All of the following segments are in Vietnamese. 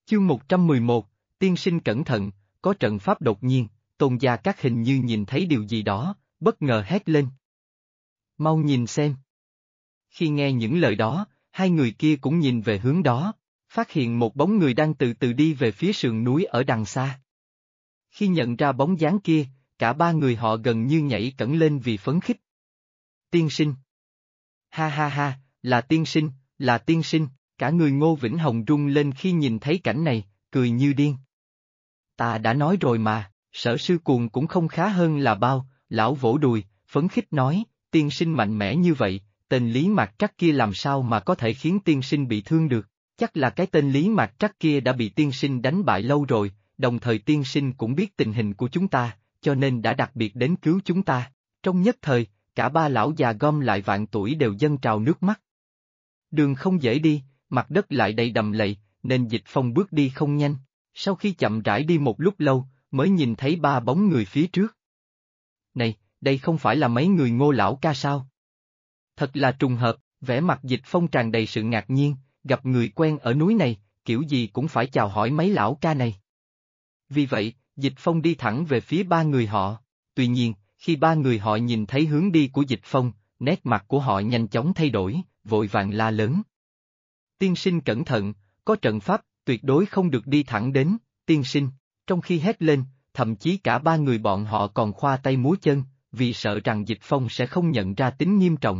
Chương 111, tiên sinh cẩn thận, có trận pháp đột nhiên, Tôn Gia Các hình như nhìn thấy điều gì đó, bất ngờ hét lên. Mau nhìn xem. Khi nghe những lời đó, hai người kia cũng nhìn về hướng đó, phát hiện một bóng người đang từ từ đi về phía sườn núi ở đằng xa. Khi nhận ra bóng dáng kia, cả ba người họ gần như nhảy cẫng lên vì phấn khích. Tiên sinh. Ha ha ha, là tiên sinh, là tiên sinh, cả người Ngô Vĩnh Hồng rung lên khi nhìn thấy cảnh này, cười như điên. Ta đã nói rồi mà, Sở Sư Cuồng cũng không khá hơn là bao, lão vỗ đùi, phấn khích nói, tiên sinh mạnh mẽ như vậy, tên Lý Mạc Trắc kia làm sao mà có thể khiến tiên sinh bị thương được, chắc là cái tên Lý Mạc Trắc kia đã bị tiên sinh đánh bại lâu rồi, đồng thời tiên sinh cũng biết tình hình của chúng ta, cho nên đã đặc biệt đến cứu chúng ta. Trong nhất thời, cả ba lão già gom lại vạn tuổi đều dâng trào nước mắt. Đường không dễ đi, mặt đất lại đầy đầm lầy, nên Dịch Phong bước đi không nhanh. Sau khi chậm rãi đi một lúc lâu, mới nhìn thấy ba bóng người phía trước. Này, đây không phải là mấy người Ngô lão ca sao? Thật là trùng hợp, vẻ mặt Dịch Phong tràn đầy sự ngạc nhiên, gặp người quen ở núi này, kiểu gì cũng phải chào hỏi mấy lão ca này. Vì vậy, Dịch Phong đi thẳng về phía ba người họ. Tuy nhiên, khi ba người họ nhìn thấy hướng đi của Dịch Phong, nét mặt của họ nhanh chóng thay đổi, vội vàng la lớn. Tiên sinh cẩn thận, có trận pháp, tuyệt đối không được đi thẳng đến, tiên sinh. Trong khi hét lên, thậm chí cả ba người bọn họ còn khoa tay múa chân, vì sợ rằng Dịch Phong sẽ không nhận ra tính nghiêm trọng.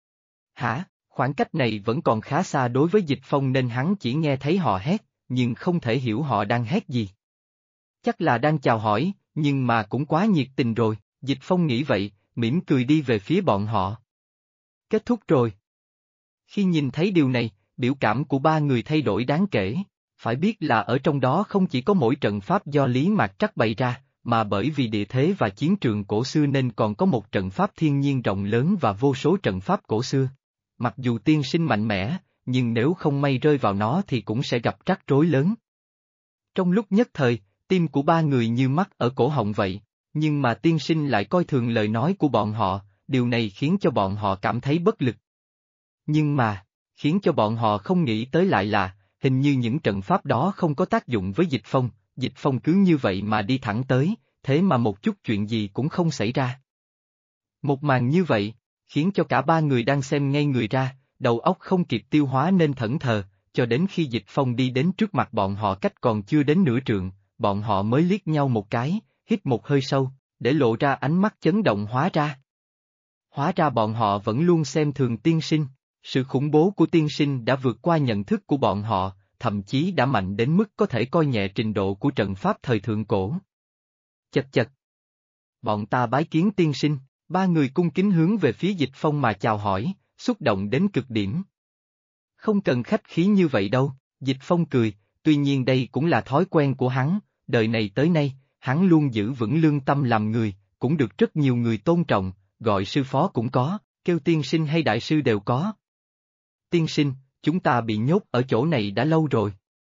Hả, khoảng cách này vẫn còn khá xa đối với Dịch Phong nên hắn chỉ nghe thấy họ hét, nhưng không thể hiểu họ đang hét gì. Chắc là đang chào hỏi, nhưng mà cũng quá nhiệt tình rồi, Dịch Phong nghĩ vậy, mỉm cười đi về phía bọn họ. Kết thúc rồi. Khi nhìn thấy điều này, biểu cảm của ba người thay đổi đáng kể, phải biết là ở trong đó không chỉ có mỗi trận pháp do Lý Mạc Trắc bày ra, mà bởi vì địa thế và chiến trường cổ xưa nên còn có một trận pháp thiên nhiên rộng lớn và vô số trận pháp cổ xưa. Mặc dù tiên sinh mạnh mẽ, nhưng nếu không may rơi vào nó thì cũng sẽ gặp rắc rối lớn. Trong lúc nhất thời, tim của ba người như mắc ở cổ họng vậy, nhưng mà tiên sinh lại coi thường lời nói của bọn họ, điều này khiến cho bọn họ cảm thấy bất lực. Nhưng mà, khiến cho bọn họ không nghĩ tới lại là, hình như những trận pháp đó không có tác dụng với Dịch Phong cứ như vậy mà đi thẳng tới, thế mà một chút chuyện gì cũng không xảy ra. Một màn như vậy, khiến cho cả ba người đang xem ngây người ra, đầu óc không kịp tiêu hóa nên thẫn thờ, cho đến khi Dịch Phong đi đến trước mặt bọn họ cách còn chưa đến nửa trượng, bọn họ mới liếc nhau một cái, hít một hơi sâu, để lộ ra ánh mắt chấn động Hóa ra bọn họ vẫn luôn xem thường tiên sinh, sự khủng bố của tiên sinh đã vượt qua nhận thức của bọn họ, thậm chí đã mạnh đến mức có thể coi nhẹ trình độ của trận pháp thời thượng cổ. Chật chật. Bọn ta bái kiến tiên sinh, ba người cung kính hướng về phía Dịch Phong mà chào hỏi, xúc động đến cực điểm. Không cần khách khí như vậy đâu, Dịch Phong cười, tuy nhiên đây cũng là thói quen của hắn, đời này tới nay, hắn luôn giữ vững lương tâm làm người, cũng được rất nhiều người tôn trọng, gọi sư phó cũng có, kêu tiên sinh hay đại sư đều có. Tiên sinh, chúng ta bị nhốt ở chỗ này đã lâu rồi.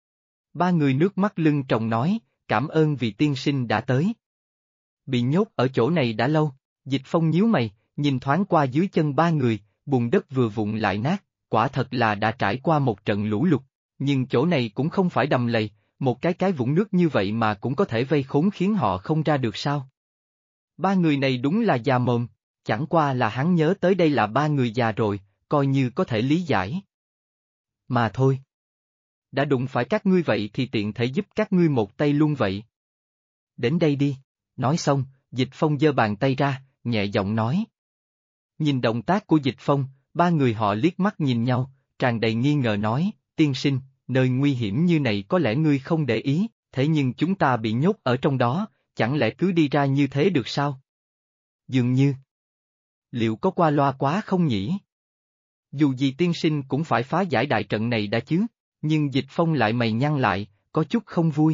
Ba người nước mắt lưng tròng nói, cảm ơn vì tiên sinh đã tới. Bị nhốt ở chỗ này đã lâu, Dịch Phong nhíu mày, nhìn thoáng qua dưới chân ba người, bùn đất vừa vụn lại nát, quả thật là đã trải qua một trận lũ lụt, nhưng chỗ này cũng không phải đầm lầy, một cái vũng nước như vậy mà cũng có thể vây khốn khiến họ không ra được sao. Ba người này đúng là già mồm, chẳng qua là hắn nhớ tới đây là ba người già rồi, coi như có thể lý giải. Mà thôi. Đã đụng phải các ngươi vậy thì tiện thể giúp các ngươi một tay luôn vậy. Đến đây đi, nói xong, Dịch Phong giơ bàn tay ra, nhẹ giọng nói. Nhìn động tác của Dịch Phong, ba người họ liếc mắt nhìn nhau, tràn đầy nghi ngờ nói, tiên sinh, nơi nguy hiểm như này có lẽ ngươi không để ý, thế nhưng chúng ta bị nhốt ở trong đó, chẳng lẽ cứ đi ra như thế được sao? Dường như. Liệu có qua loa quá không nhỉ? Dù gì tiên sinh cũng phải phá giải đại trận này đã chứ, nhưng Dịch Phong lại mày nhăn lại, có chút không vui.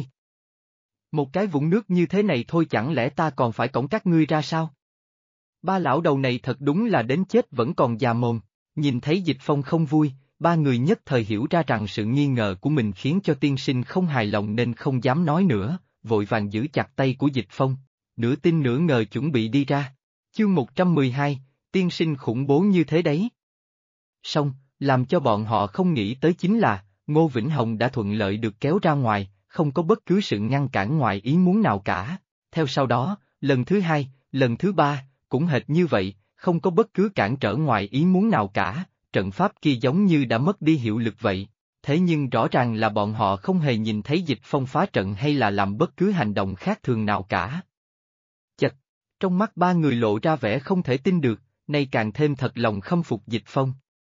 Một cái vũng nước như thế này thôi chẳng lẽ ta còn phải cõng các ngươi ra sao? Ba lão đầu này thật đúng là đến chết vẫn còn già mồm, nhìn thấy Dịch Phong không vui, ba người nhất thời hiểu ra rằng sự nghi ngờ của mình khiến cho tiên sinh không hài lòng nên không dám nói nữa, vội vàng giữ chặt tay của Dịch Phong, nửa tin nửa ngờ chuẩn bị đi ra. Chương 112, tiên sinh khủng bố như thế đấy. Xong, làm cho bọn họ không nghĩ tới chính là, Ngô Vĩnh Hồng đã thuận lợi được kéo ra ngoài, không có bất cứ sự ngăn cản ngoài ý muốn nào cả. Theo sau đó, lần thứ hai, lần thứ ba, cũng hệt như vậy, không có bất cứ cản trở ngoài ý muốn nào cả, trận pháp kia giống như đã mất đi hiệu lực vậy. Thế nhưng rõ ràng là bọn họ không hề nhìn thấy Dịch Phong phá trận hay là làm bất cứ hành động khác thường nào cả. Chật, trong mắt ba người lộ ra vẻ không thể tin được, nay càng thêm thật lòng khâm phục Dịch Phong.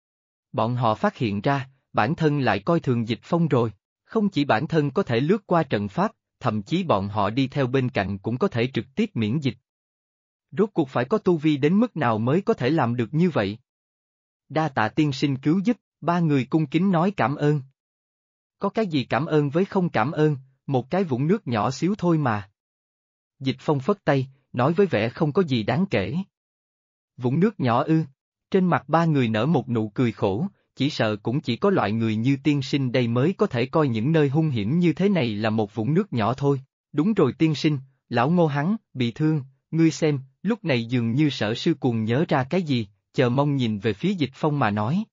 Bọn họ phát hiện ra, bản thân lại coi thường Dịch Phong rồi, không chỉ bản thân có thể lướt qua trận pháp, thậm chí bọn họ đi theo bên cạnh cũng có thể trực tiếp miễn dịch. Rốt cuộc phải có tu vi đến mức nào mới có thể làm được như vậy? Đa tạ tiên sinh cứu giúp, ba người cung kính nói cảm ơn. Có cái gì cảm ơn với không cảm ơn, một cái vũng nước nhỏ xíu thôi mà. Dịch Phong phất tay, nói với vẻ không có gì đáng kể. Vũng nước nhỏ ư? Trên mặt ba người nở một nụ cười khổ, chỉ sợ cũng chỉ có loại người như tiên sinh đây mới có thể coi những nơi hung hiểm như thế này là một vũng nước nhỏ thôi. Đúng rồi tiên sinh, lão Ngô hắn, bị thương, ngươi xem, lúc này dường như Sở Sư Cuồng nhớ ra cái gì, chờ mong nhìn về phía Dịch Phong mà nói.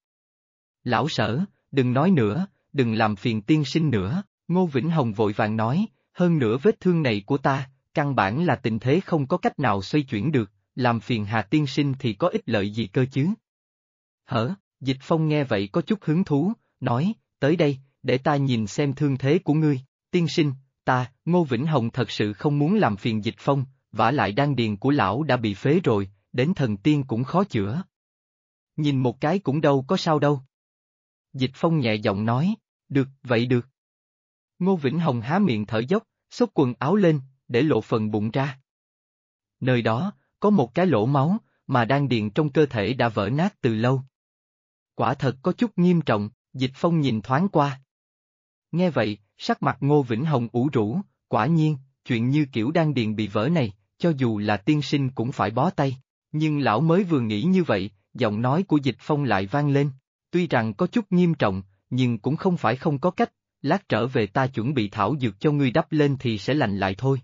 Lão Sở, đừng nói nữa, đừng làm phiền tiên sinh nữa, Ngô Vĩnh Hồng vội vàng nói, hơn nữa vết thương này của ta, căn bản là tình thế không có cách nào xoay chuyển được, làm phiền Hà tiên sinh thì có ích lợi gì cơ chứ? Hở, Dịch Phong nghe vậy có chút hứng thú, nói, tới đây, để ta nhìn xem thương thế của ngươi, tiên sinh, Ngô Vĩnh Hồng thật sự không muốn làm phiền Dịch Phong, vả lại đan điền của lão đã bị phế rồi, đến thần tiên cũng khó chữa. Nhìn một cái cũng đâu có sao đâu. Dịch Phong nhẹ giọng nói, được, vậy được. Ngô Vĩnh Hồng há miệng thở dốc, xốc quần áo lên, để lộ phần bụng ra. Nơi đó, có một cái lỗ máu, mà đan điền trong cơ thể đã vỡ nát từ lâu. Quả thật có chút nghiêm trọng, Dịch Phong nhìn thoáng qua. Nghe vậy, sắc mặt Ngô Vĩnh Hồng ủ rũ, quả nhiên, chuyện như kiểu đan điền bị vỡ này, cho dù là tiên sinh cũng phải bó tay. Nhưng lão mới vừa nghĩ như vậy, giọng nói của Dịch Phong lại vang lên. Tuy rằng có chút nghiêm trọng, nhưng cũng không phải không có cách, lát trở về ta chuẩn bị thảo dược cho ngươi đắp lên thì sẽ lành lại thôi.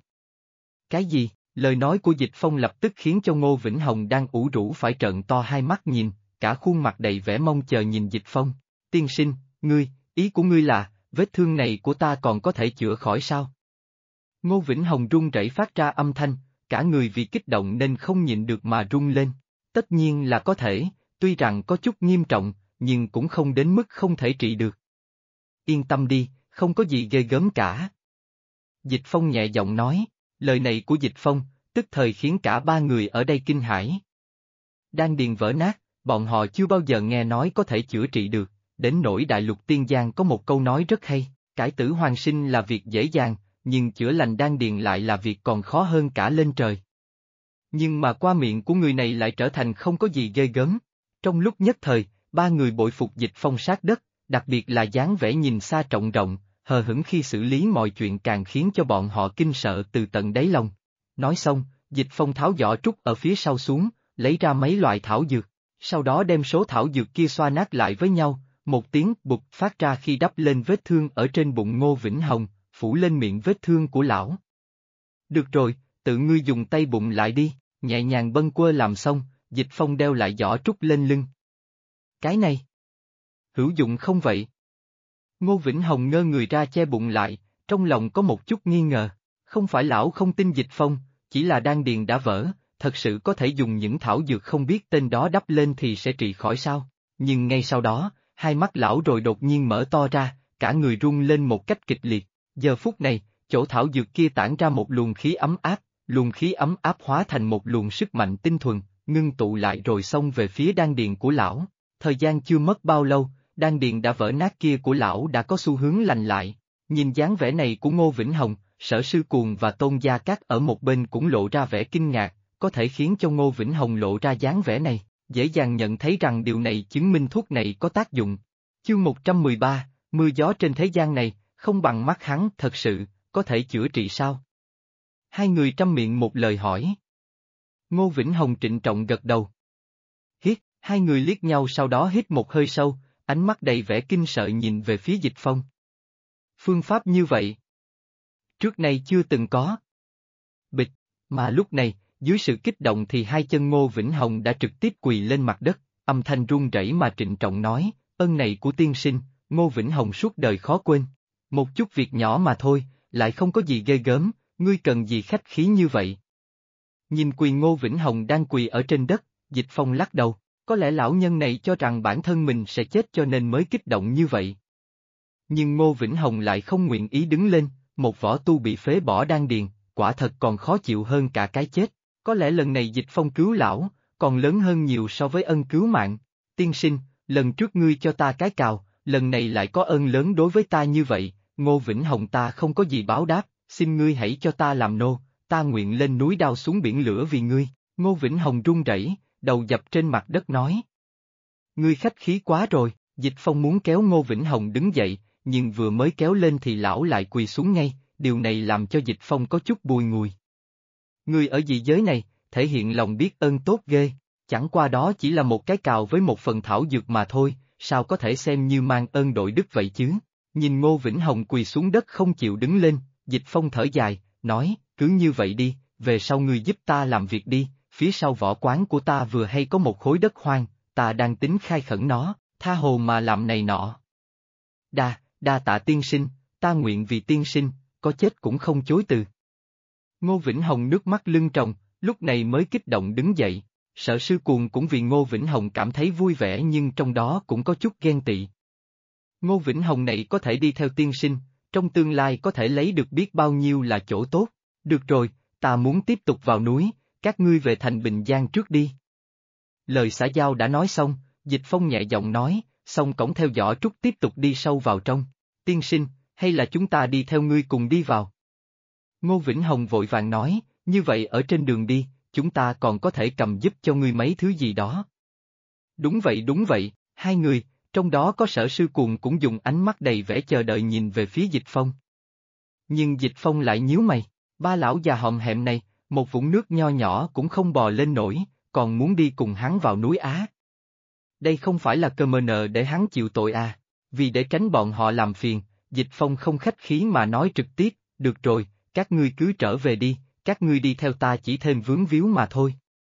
Cái gì? Lời nói của Dịch Phong lập tức khiến cho Ngô Vĩnh Hồng đang ủ rũ phải trợn to hai mắt nhìn, cả khuôn mặt đầy vẻ mong chờ nhìn Dịch Phong. Tiên sinh, ý của ngươi là, vết thương này của ta còn có thể chữa khỏi sao? Ngô Vĩnh Hồng run rẩy phát ra âm thanh, cả người vì kích động nên không nhịn được mà run lên. Tất nhiên là có thể, tuy rằng có chút nghiêm trọng, nhưng cũng không đến mức không thể trị được. Yên tâm đi, không có gì ghê gớm cả. Dịch Phong nhẹ giọng nói, lời này của Dịch Phong, tức thời khiến cả ba người ở đây kinh hãi. Đan điền vỡ nát, bọn họ chưa bao giờ nghe nói có thể chữa trị được, đến nỗi Đại Lục Tiên Giang có một câu nói rất hay, cải tử hoàn sinh là việc dễ dàng, nhưng chữa lành đan điền lại là việc còn khó hơn cả lên trời. Nhưng mà qua miệng của người này lại trở thành không có gì ghê gớm. Trong lúc nhất thời, ba người bội phục Dịch Phong sát đất, đặc biệt là dáng vẻ nhìn xa trọng rộng, hờ hững khi xử lý mọi chuyện càng khiến cho bọn họ kinh sợ từ tận đáy lòng. Nói xong, Dịch Phong tháo giỏ trúc ở phía sau xuống, lấy ra mấy loại thảo dược, sau đó đem số thảo dược kia xoa nát lại với nhau, một tiếng bụp phát ra khi đắp lên vết thương ở trên bụng Ngô Vĩnh Hồng, phủ lên miệng vết thương của lão. Được rồi, tự ngươi dùng tay bụng lại đi, nhẹ nhàng bâng quơ làm xong, Dịch Phong đeo lại giỏ trúc lên lưng. Cái này, hữu dụng không vậy? Ngô Vĩnh Hồng ngơ người ra che bụng lại, trong lòng có một chút nghi ngờ, không phải lão không tin Dịch Phong, chỉ là đan điền đã vỡ, thật sự có thể dùng những thảo dược không biết tên đó đắp lên thì sẽ trị khỏi sao? Nhưng ngay sau đó, hai mắt lão rồi đột nhiên mở to ra, cả người rung lên một cách kịch liệt. Giờ phút này, chỗ thảo dược kia tản ra một luồng khí ấm áp, luồng khí ấm áp hóa thành một luồng sức mạnh tinh thuần, ngưng tụ lại rồi xông về phía đan điền của lão. Thời gian chưa mất bao lâu, đan điền đã vỡ nát kia của lão đã có xu hướng lành lại. Nhìn dáng vẻ này của Ngô Vĩnh Hồng, Sở Sư Cuồng và Tôn Gia Cát ở một bên cũng lộ ra vẻ kinh ngạc, có thể khiến cho Ngô Vĩnh Hồng lộ ra dáng vẻ này, dễ dàng nhận thấy rằng điều này chứng minh thuốc này có tác dụng. Chương 113, mưa gió trên thế gian này, không bằng mắt hắn thật sự, có thể chữa trị sao? Hai người trăm miệng một lời hỏi. Ngô Vĩnh Hồng trịnh trọng gật đầu. Hít, hai người liếc nhau sau đó hít một hơi sâu, ánh mắt đầy vẻ kinh sợ nhìn về phía Dịch Phong. Phương pháp như vậy, trước nay chưa từng có. Bịch, mà lúc này, dưới sự kích động thì hai chân Ngô Vĩnh Hồng đã trực tiếp quỳ lên mặt đất, âm thanh run rẩy mà trịnh trọng nói, ân này của tiên sinh, Ngô Vĩnh Hồng suốt đời khó quên. Một chút việc nhỏ mà thôi, lại không có gì ghê gớm, ngươi cần gì khách khí như vậy. Nhìn quỳ Ngô Vĩnh Hồng đang quỳ ở trên đất, Dịch Phong lắc đầu, có lẽ lão nhân này cho rằng bản thân mình sẽ chết cho nên mới kích động như vậy. Nhưng Ngô Vĩnh Hồng lại không nguyện ý đứng lên, một võ tu bị phế bỏ đan điền, quả thật còn khó chịu hơn cả cái chết. Có lẽ lần này Dịch Phong cứu lão, còn lớn hơn nhiều so với ân cứu mạng. Tiên sinh, lần trước ngươi cho ta cái cào, lần này lại có ơn lớn đối với ta như vậy, Ngô Vĩnh Hồng ta không có gì báo đáp, xin ngươi hãy cho ta làm nô, ta nguyện lên núi đao xuống biển lửa vì ngươi. Ngô Vĩnh Hồng run rẩy, đầu dập trên mặt đất nói. Ngươi khách khí quá rồi, Dịch Phong muốn kéo Ngô Vĩnh Hồng đứng dậy, nhưng vừa mới kéo lên thì lão lại quỳ xuống ngay, điều này làm cho Dịch Phong có chút bùi ngùi. Ngươi ở dị giới này, thể hiện lòng biết ơn tốt ghê, chẳng qua đó chỉ là một cái cào với một phần thảo dược mà thôi, sao có thể xem như mang ơn đội đức vậy chứ? Nhìn Ngô Vĩnh Hồng quỳ xuống đất không chịu đứng lên, Dịch Phong thở dài, nói, cứ như vậy đi, về sau ngươi giúp ta làm việc đi, phía sau võ quán của ta vừa hay có một khối đất hoang, ta đang tính khai khẩn nó, tha hồ mà làm này nọ. Đa tạ tiên sinh, ta nguyện vì tiên sinh, có chết cũng không chối từ. Ngô Vĩnh Hồng nước mắt lưng tròng, lúc này mới kích động đứng dậy, Sở Sư Cuồng cũng vì Ngô Vĩnh Hồng cảm thấy vui vẻ nhưng trong đó cũng có chút ghen tị. Ngô Vĩnh Hồng này có thể đi theo tiên sinh, trong tương lai có thể lấy được biết bao nhiêu là chỗ tốt, được rồi, ta muốn tiếp tục vào núi, các ngươi về thành Bình Giang trước đi. Lời xã giao đã nói xong, Dịch Phong nhẹ giọng nói, xong cổng theo Võ Trúc tiếp tục đi sâu vào trong, tiên sinh, hay là chúng ta đi theo ngươi cùng đi vào. Ngô Vĩnh Hồng vội vàng nói, như vậy ở trên đường đi, chúng ta còn có thể cầm giúp cho ngươi mấy thứ gì đó. Đúng vậy, hai người, trong đó có Sở Sư Cuồng cũng dùng ánh mắt đầy vẻ chờ đợi nhìn về phía Dịch Phong. Nhưng Dịch Phong lại nhíu mày, ba lão già hòm hẹm này, một vũng nước nho nhỏ cũng không bò lên nổi, còn muốn đi cùng hắn vào núi Á. Đây không phải là cơ mờ nợ để hắn chịu tội à, vì để tránh bọn họ làm phiền, Dịch Phong không khách khí mà nói trực tiếp, được rồi, các ngươi cứ trở về đi, các ngươi đi theo ta chỉ thêm vướng víu mà thôi.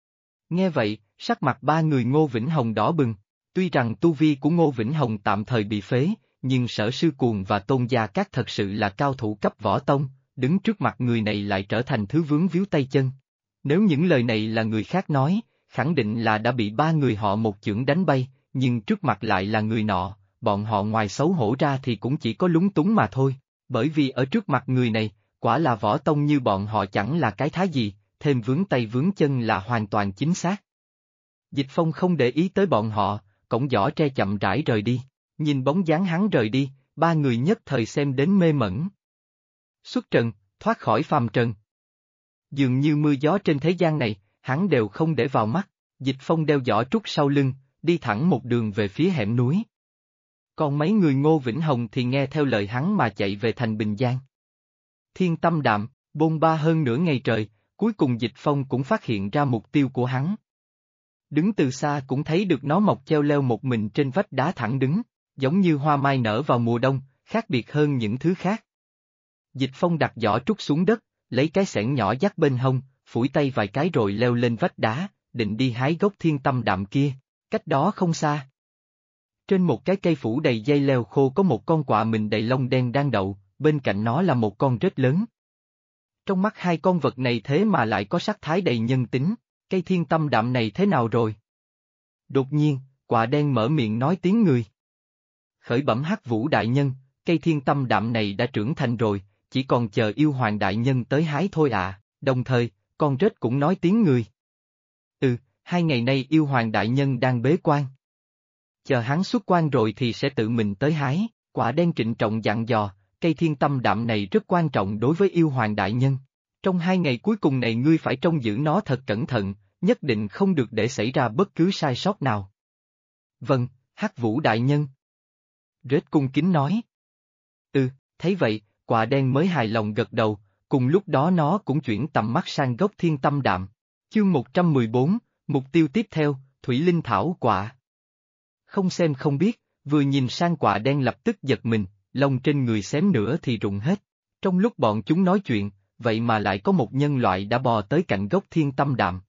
Nghe vậy, sắc mặt ba người Ngô Vĩnh Hồng đỏ bừng, tuy rằng tu vi của Ngô Vĩnh Hồng tạm thời bị phế, nhưng Sở Sư Cuồng và Tôn Gia Các thật sự là cao thủ cấp võ tông, đứng trước mặt người này lại trở thành thứ vướng víu tay chân. Nếu những lời này là người khác nói, khẳng định là đã bị ba người họ một chưởng đánh bay, nhưng trước mặt lại là người nọ, bọn họ ngoài xấu hổ ra thì cũng chỉ có lúng túng mà thôi, bởi vì ở trước mặt người này, quả là võ tông như bọn họ chẳng là cái thái gì, thêm vướng tay vướng chân là hoàn toàn chính xác. Dịch Phong không để ý tới bọn họ, cổng giỏ tre chậm rãi rời đi, nhìn bóng dáng hắn rời đi, ba người nhất thời xem đến mê mẩn. Xuất trần, thoát khỏi phàm trần. Dường như mưa gió trên thế gian này, hắn đều không để vào mắt, Dịch Phong đeo giỏ trúc sau lưng, đi thẳng một đường về phía hẻm núi. Còn mấy người Ngô Vĩnh Hồng thì nghe theo lời hắn mà chạy về thành Bình Giang. Thiên Tâm Đạm, bôn ba hơn nửa ngày trời, cuối cùng Dịch Phong cũng phát hiện ra mục tiêu của hắn. Đứng từ xa cũng thấy được nó mọc treo leo một mình trên vách đá thẳng đứng, giống như hoa mai nở vào mùa đông, khác biệt hơn những thứ khác. Dịch Phong đặt giỏ trúc xuống đất, lấy cái xẻng nhỏ dắt bên hông, phủi tay vài cái rồi leo lên vách đá, định đi hái gốc thiên tâm đạm kia, cách đó không xa. Trên một cái cây phủ đầy dây leo khô có một con quạ mình đầy lông đen đang đậu, bên cạnh nó là một con rết lớn. Trong mắt hai con vật này thế mà lại có sắc thái đầy nhân tính, cây thiên tâm đạm này thế nào rồi? Đột nhiên, quạ đen mở miệng nói tiếng người. Khởi bẩm Hắc Vũ đại nhân, cây thiên tâm đạm này đã trưởng thành rồi, chỉ còn chờ yêu hoàng đại nhân tới hái thôi ạ. Đồng thời, con rết cũng nói tiếng người. 2 ngày nay yêu hoàng đại nhân đang bế quan. Chờ hắn xuất quan rồi thì sẽ tự mình tới hái, quả đen trịnh trọng dặn dò, cây thiên tâm đạm này rất quan trọng đối với yêu hoàng đại nhân. Trong 2 ngày cuối cùng này ngươi phải trông giữ nó thật cẩn thận, nhất định không được để xảy ra bất cứ sai sót nào. Vâng, Hắc Vũ đại nhân. Rết cung kính nói. Thấy vậy, quả đen mới hài lòng gật đầu, cùng lúc đó nó cũng chuyển tầm mắt sang gốc thiên tâm đạm. Chương 114, mục tiêu tiếp theo, Thủy Linh Thảo Quạ. Không xem không biết, vừa nhìn sang quạ đen lập tức giật mình, lông trên người xém nữa thì rụng hết. Trong lúc bọn chúng nói chuyện, vậy mà lại có một nhân loại đã bò tới cạnh gốc thiên tâm đạm.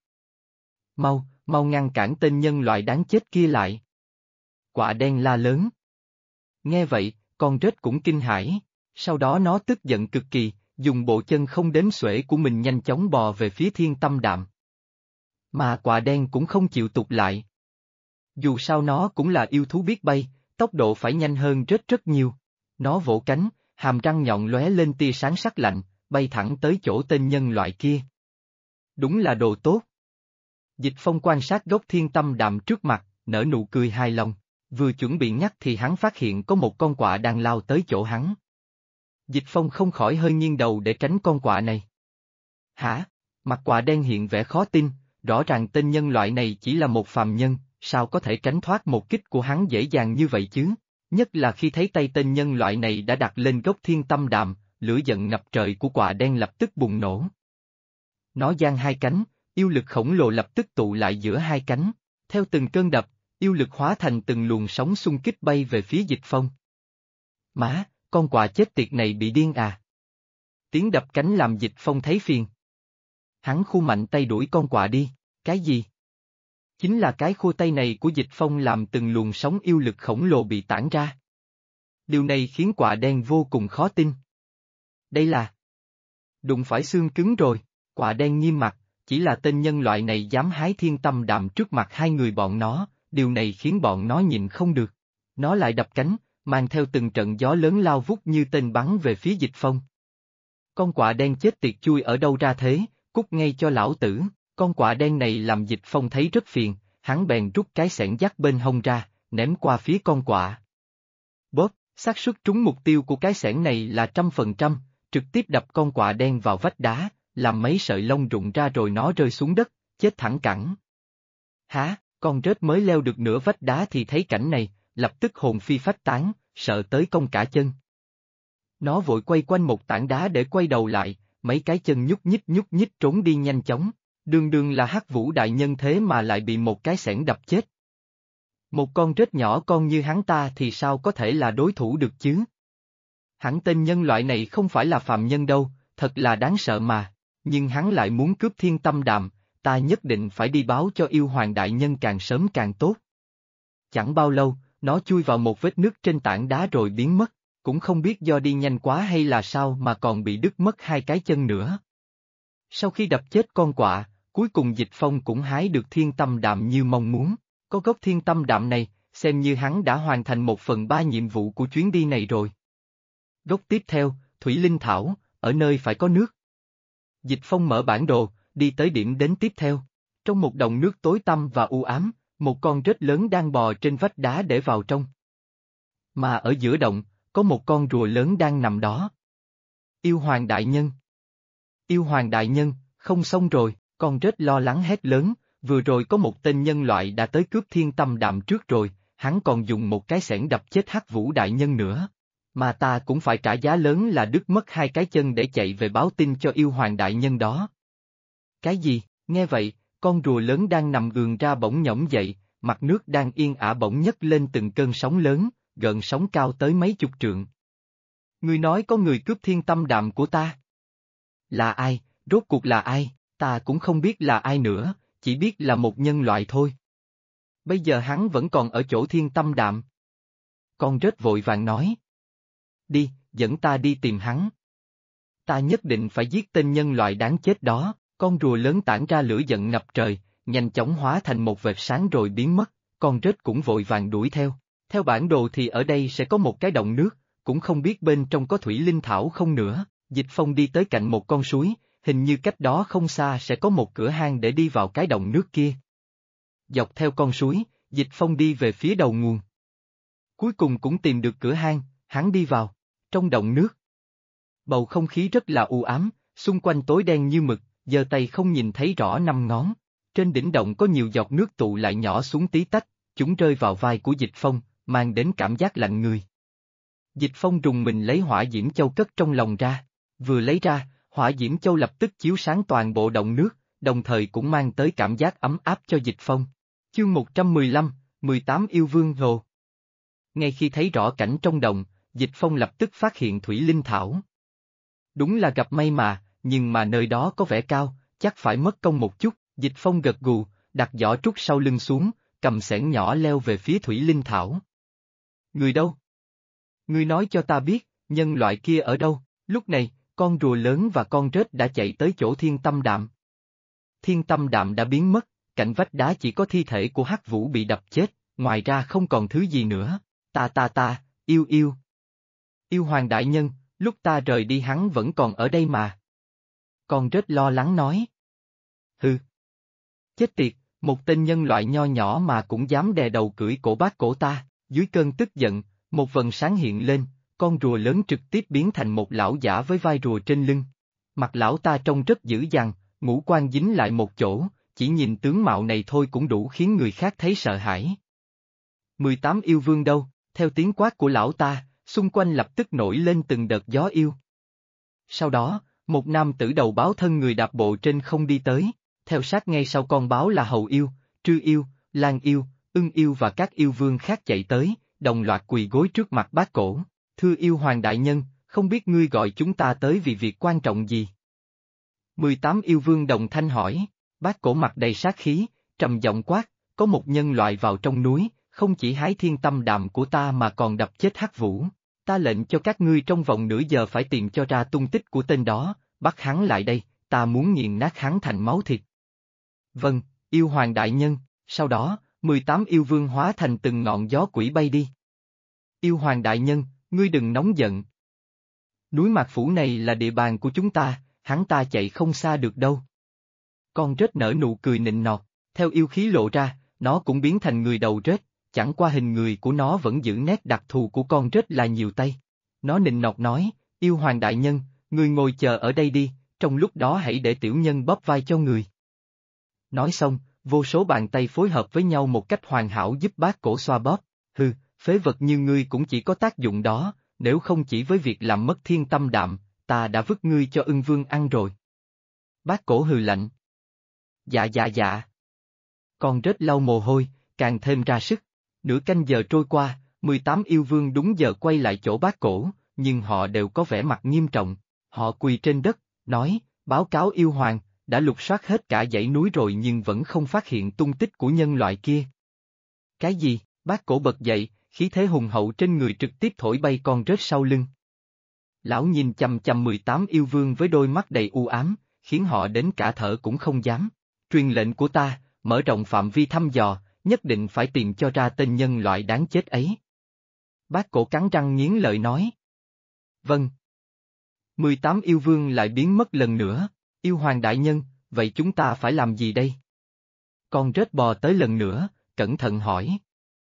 Mau ngăn cản tên nhân loại đáng chết kia lại. Quạ đen la lớn. Nghe vậy, con rết cũng kinh hãi, sau đó nó tức giận cực kỳ, dùng bộ chân không đếm xuể của mình nhanh chóng bò về phía thiên tâm đạm. Mà quạ đen cũng không chịu tụt lại. Dù sao nó cũng là yêu thú biết bay, tốc độ phải nhanh hơn rết rất nhiều. Nó vỗ cánh, hàm răng nhọn lóe lên tia sáng sắc lạnh, bay thẳng tới chỗ tên nhân loại kia. Đúng là đồ tốt. Dịch Phong quan sát gốc thiên tâm đạm trước mặt, nở nụ cười hài lòng, vừa chuẩn bị nhắc thì hắn phát hiện có một con quạ đang lao tới chỗ hắn. Dịch Phong không khỏi hơi nghiêng đầu để tránh con quạ này. Hả? Mặt quạ đen hiện vẻ khó tin, rõ ràng tên nhân loại này chỉ là một phàm nhân, sao có thể tránh thoát một kích của hắn dễ dàng như vậy chứ? Nhất là khi thấy tay tên nhân loại này đã đặt lên gốc thiên tâm đạm, lửa giận ngập trời của quạ đen lập tức bùng nổ. Nó giang hai cánh, yêu lực khổng lồ lập tức tụ lại giữa hai cánh, theo từng cơn đập, yêu lực hóa thành từng luồng sóng xung kích bay về phía Dịch Phong. Má, con quạ chết tiệt này bị điên à? Tiếng đập cánh làm Dịch Phong thấy phiền. Hắn khu mạnh tay đuổi con quạ đi, cái gì? Chính là cái khua tay này của Dịch Phong làm từng luồng sóng yêu lực khổng lồ bị tản ra. Điều này khiến quạ đen vô cùng khó tin. Đây là... đụng phải xương cứng rồi, quạ đen nghiêm mặt, chỉ là tên nhân loại này dám hái thiên tâm đạm trước mặt hai người bọn nó, điều này khiến bọn nó nhịn không được. Nó lại đập cánh, mang theo từng trận gió lớn lao vút như tên bắn về phía Dịch Phong. Con quạ đen chết tiệt chui ở đâu ra thế, cút ngay cho lão tử, con quạ đen này làm Dịch Phong thấy rất phiền, hắn bèn rút cái xẻng dắt bên hông ra, ném qua phía con quạ. Bóp, xác suất trúng mục tiêu của cái xẻng này là 100%, trực tiếp đập con quạ đen vào vách đá, làm mấy sợi lông rụng ra rồi nó rơi xuống đất, chết thẳng cẳng. Hả, con rết mới leo được nửa vách đá thì thấy cảnh này, lập tức hồn phi phách tán, sợ tới cong cả chân. Nó vội quay quanh một tảng đá để quay đầu lại, mấy cái chân nhúc nhích trốn đi nhanh chóng, đường đường là Hắc Vũ đại nhân thế mà lại bị một cái xẻng đập chết. Một con rết nhỏ con như hắn ta thì sao có thể là đối thủ được chứ? Hẳn tên nhân loại này không phải là phàm nhân đâu, thật là đáng sợ mà, nhưng hắn lại muốn cướp thiên tâm đạm, ta nhất định phải đi báo cho yêu hoàng đại nhân càng sớm càng tốt. Chẳng bao lâu, nó chui vào một vết nứt trên tảng đá rồi biến mất, cũng không biết do đi nhanh quá hay là sao mà còn bị đứt mất hai cái chân nữa. Sau khi đập chết con quạ, cuối cùng Dịch Phong cũng hái được thiên tâm đạm như mong muốn, có gốc thiên tâm đạm này, xem như hắn đã hoàn thành 1/3 nhiệm vụ của chuyến đi này rồi. Gốc tiếp theo, Thủy Linh Thảo, ở nơi phải có nước. Dịch Phong mở bản đồ, đi tới điểm đến tiếp theo. Trong một đồng nước tối tăm và u ám, một con rết lớn đang bò trên vách đá để vào trong. Mà ở giữa động, có một con rùa lớn đang nằm đó. Yêu hoàng đại nhân! Yêu hoàng đại nhân, không xong rồi, con rết lo lắng hét lớn, vừa rồi có một tên nhân loại đã tới cướp thiên tâm đạm trước rồi, hắn còn dùng một cái xẻng đập chết Hắc Vũ đại nhân nữa. Mà ta cũng phải trả giá lớn là đứt mất hai cái chân để chạy về báo tin cho yêu hoàng đại nhân đó. Cái gì? Nghe vậy, con rùa lớn đang nằm ườn ra bỗng nhổm dậy, mặt nước đang yên ả bỗng nhấc lên từng cơn sóng lớn, gợn sóng cao tới mấy chục trượng. Ngươi nói có người cướp thiên tâm đạm của ta? Là ai? Rốt cuộc là ai? Ta cũng không biết là ai nữa, chỉ biết là một nhân loại thôi. Bây giờ hắn vẫn còn ở chỗ thiên tâm đạm. Con rết vội vàng nói. Đi, dẫn ta đi tìm hắn. Ta nhất định phải giết tên nhân loại đáng chết đó, con rùa lớn tản ra lửa giận ngập trời, nhanh chóng hóa thành một vệt sáng rồi biến mất, con rết cũng vội vàng đuổi theo. Theo bản đồ thì ở đây sẽ có một cái động nước, cũng không biết bên trong có thủy linh thảo không nữa. Dịch Phong đi tới cạnh một con suối, hình như cách đó không xa sẽ có một cửa hang để đi vào cái động nước kia. Dọc theo con suối, Dịch Phong đi về phía đầu nguồn. Cuối cùng cũng tìm được cửa hang, hắn đi vào, trong động nước. Bầu không khí rất là u ám, xung quanh tối đen như mực, giơ tay không nhìn thấy rõ 5 ngón. Trên đỉnh động có nhiều giọt nước tụ lại nhỏ xuống tí tách, chúng rơi vào vai của Dịch Phong, mang đến cảm giác lạnh người. Dịch Phong rùng mình lấy hỏa diễm châu cất trong lòng ra, vừa lấy ra, hỏa diễm châu lập tức chiếu sáng toàn bộ động nước, đồng thời cũng mang tới cảm giác ấm áp cho Dịch Phong. Chương 115, 18 yêu vương hồ. Ngay khi thấy rõ cảnh trong động, Dịch Phong lập tức phát hiện thủy linh thảo. Đúng là gặp may mà, nhưng mà nơi đó có vẻ cao, chắc phải mất công một chút. Dịch Phong gật gù, đặt giỏ trúc sau lưng xuống, cầm xẻng nhỏ leo về phía thủy linh thảo. Người đâu? Ngươi nói cho ta biết, nhân loại kia ở đâu? Lúc này, con rùa lớn và con rết đã chạy tới chỗ thiên tâm đạm. Thiên tâm đạm đã biến mất, cạnh vách đá chỉ có thi thể của Hắc Vũ bị đập chết, ngoài ra không còn thứ gì nữa. Ta, yêu yêu. Yêu hoàng đại nhân, lúc ta rời đi hắn vẫn còn ở đây mà. Con rết lo lắng nói. Hừ. Chết tiệt, một tên nhân loại nho nhỏ mà cũng dám đè đầu cưỡi cổ bác cổ ta. Dưới cơn tức giận, một vầng sáng hiện lên, con rùa lớn trực tiếp biến thành một lão giả với vai rùa trên lưng. Mặt lão ta trông rất dữ dằn, ngũ quan dính lại một chỗ, chỉ nhìn tướng mạo này thôi cũng đủ khiến người khác thấy sợ hãi. 18 yêu vương đâu? Theo tiếng quát của lão ta, xung quanh lập tức nổi lên từng đợt gió yêu. Sau đó, một nam tử đầu báo thân người đạp bộ trên không đi tới, theo sát ngay sau con báo là hầu yêu, trư yêu, lang yêu, ưng yêu và các yêu vương khác chạy tới, đồng loạt quỳ gối trước mặt bác cổ. Thưa yêu hoàng đại nhân, không biết ngươi gọi chúng ta tới vì việc quan trọng gì? 18 yêu vương đồng thanh hỏi, bác cổ mặt đầy sát khí, trầm giọng quát, có một nhân loại vào trong núi, không chỉ hái thiên tâm đạm của ta mà còn đập chết Hắc Vũ. Ta lệnh cho các ngươi trong vòng nửa giờ phải tìm cho ra tung tích của tên đó, bắt hắn lại đây, ta muốn nghiền nát hắn thành máu thịt. Vâng, yêu hoàng đại nhân, sau đó, 18 yêu vương hóa thành từng ngọn gió quỷ bay đi. Yêu hoàng đại nhân, ngươi đừng nóng giận. Núi Mạc Phủ này là địa bàn của chúng ta, hắn ta chạy không xa được đâu. Con rết nở nụ cười nịnh nọt, theo yêu khí lộ ra, nó cũng biến thành người đầu rết, chẳng qua hình người của nó vẫn giữ nét đặc thù của con rết là nhiều tay. Nó nịnh nọt nói, yêu hoàng đại nhân, ngươi ngồi chờ ở đây đi, trong lúc đó hãy để tiểu nhân bóp vai cho người. Nói xong, vô số bàn tay phối hợp với nhau một cách hoàn hảo giúp bác cổ xoa bóp. Hừ, phế vật như ngươi cũng chỉ có tác dụng đó, nếu không chỉ với việc làm mất thiên tâm đạm, ta đã vứt ngươi cho ưng vương ăn rồi. Bác cổ hừ lạnh. Dạ. Con rết lau mồ hôi, càng thêm ra sức. Nửa canh giờ trôi qua, 18 yêu vương đúng giờ quay lại chỗ bác cổ, nhưng họ đều có vẻ mặt nghiêm trọng. Họ quỳ trên đất, nói, báo cáo yêu hoàng, đã lục soát hết cả dãy núi rồi nhưng vẫn không phát hiện tung tích của nhân loại kia. Cái gì? Bác cổ bật dậy, khí thế hùng hậu trên người trực tiếp thổi bay con rết sau lưng. Lão nhìn chằm chằm 18 yêu vương với đôi mắt đầy u ám, khiến họ đến cả thở cũng không dám. Truyền lệnh của ta, mở rộng phạm vi thăm dò, nhất định phải tìm cho ra tên nhân loại đáng chết ấy. Bác cổ cắn răng nghiến lợi nói. Vâng. 18 yêu vương lại biến mất lần nữa, yêu hoàng đại nhân, vậy chúng ta phải làm gì đây? Con rết bò tới lần nữa, cẩn thận hỏi.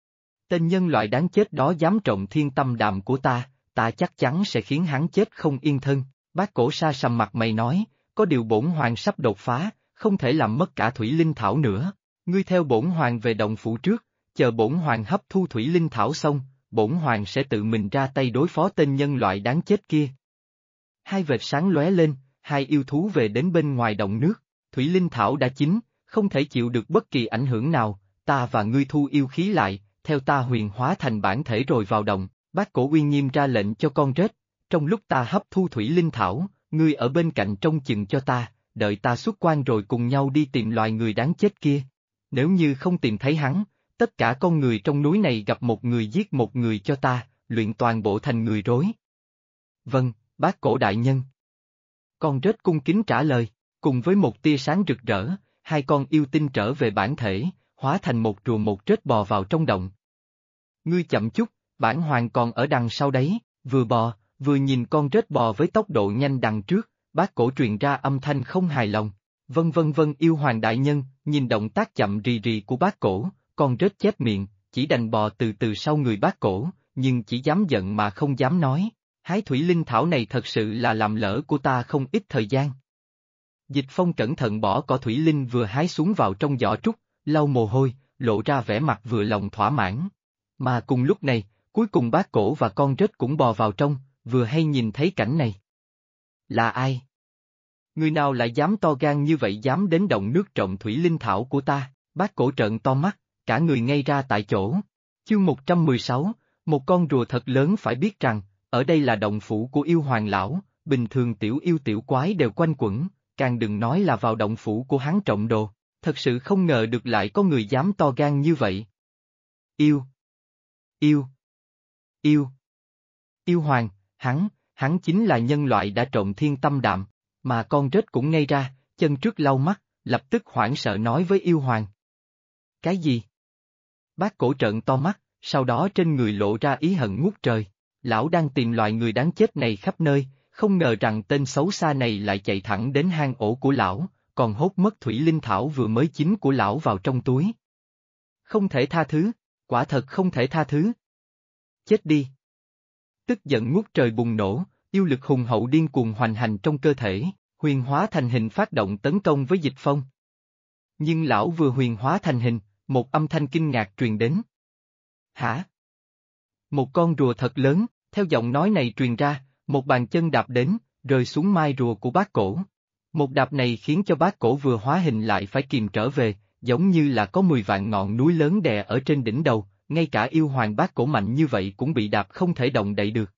Tên nhân loại đáng chết đó dám trộm thiên tâm đạm của ta chắc chắn sẽ khiến hắn chết không yên thân. Bác cổ sa sầm mặt mày nói, có điều bổn hoàng sắp đột phá, không thể làm mất cả thủy linh thảo nữa. Ngươi theo bổn hoàng về động phủ trước, chờ bổn hoàng hấp thu thủy linh thảo xong, bổn hoàng sẽ tự mình ra tay đối phó tên nhân loại đáng chết kia. Hai vệt sáng lóe lên, hai yêu thú về đến bên ngoài động nước, thủy linh thảo đã chín, không thể chịu được bất kỳ ảnh hưởng nào, ta và ngươi thu yêu khí lại, theo ta huyền hóa thành bản thể rồi vào động. Bác cổ uy nghiêm ra lệnh cho con rết, trong lúc ta hấp thu thủy linh thảo, ngươi ở bên cạnh trông chừng cho ta, đợi ta xuất quan rồi cùng nhau đi tìm loài người đáng chết kia. Nếu như không tìm thấy hắn, tất cả con người trong núi này gặp một người giết một người cho ta, luyện toàn bộ thành người rối. Vâng, bác cổ đại nhân. Con rết cung kính trả lời, cùng với một tia sáng rực rỡ, hai con yêu tinh trở về bản thể, hóa thành một rùa một rết bò vào trong động. Ngươi chậm chút, bản hoàng còn ở đằng sau đấy, vừa bò, vừa nhìn con rết bò với tốc độ nhanh đằng trước, bác cổ truyền ra âm thanh không hài lòng. Vâng yêu hoàng đại nhân, nhìn động tác chậm rì rì của bác cổ, con rết chép miệng, chỉ đành bò từ từ sau người bác cổ, nhưng chỉ dám giận mà không dám nói. Hái thủy linh thảo này thật sự là làm lỡ của ta không ít thời gian. Dịch Phong cẩn thận bỏ cỏ thủy linh vừa hái xuống vào trong giỏ trúc, lau mồ hôi, lộ ra vẻ mặt vừa lòng thỏa mãn. Mà cùng lúc này, cuối cùng bác cổ và con rết cũng bò vào trong, vừa hay nhìn thấy cảnh này. Là ai? Người nào lại dám to gan như vậy dám đến động nước trộm thủy linh thảo của ta? Bác cổ trợn to mắt, cả người ngây ra tại chỗ. Chương 116, một con rùa thật lớn phải biết rằng, ở đây là động phủ của yêu hoàng lão, bình thường tiểu yêu tiểu quái đều quanh quẩn, càng đừng nói là vào động phủ của hắn trộm đồ, thật sự không ngờ được lại có người dám to gan như vậy. Yêu. Yêu hoàng, hắn chính là nhân loại đã trộm thiên tâm đạm, mà con rết cũng ngây ra, chân trước lau mắt, lập tức hoảng sợ nói với yêu hoàng. Cái gì? Bác cổ trợn to mắt, sau đó trên người lộ ra ý hận ngút trời. Lão đang tìm loại người đáng chết này khắp nơi, không ngờ rằng tên xấu xa này lại chạy thẳng đến hang ổ của lão, còn hốt mất thủy linh thảo vừa mới chín của lão vào trong túi. Không thể tha thứ, quả thật không thể tha thứ. Chết đi. Tức giận ngút trời bùng nổ, yêu lực hùng hậu điên cuồng hoành hành trong cơ thể, huyền hóa thành hình phát động tấn công với Dịch Phong. Nhưng lão vừa huyền hóa thành hình, một âm thanh kinh ngạc truyền đến. Hả? Một con rùa thật lớn, theo giọng nói này truyền ra, một bàn chân đạp đến, rơi xuống mai rùa của bác cổ. Một đạp này khiến cho bác cổ vừa hóa hình lại phải kìm trở về, giống như là có 10 vạn ngọn núi lớn đè ở trên đỉnh đầu, ngay cả yêu hoàng bác cổ mạnh như vậy cũng bị đạp không thể động đậy được.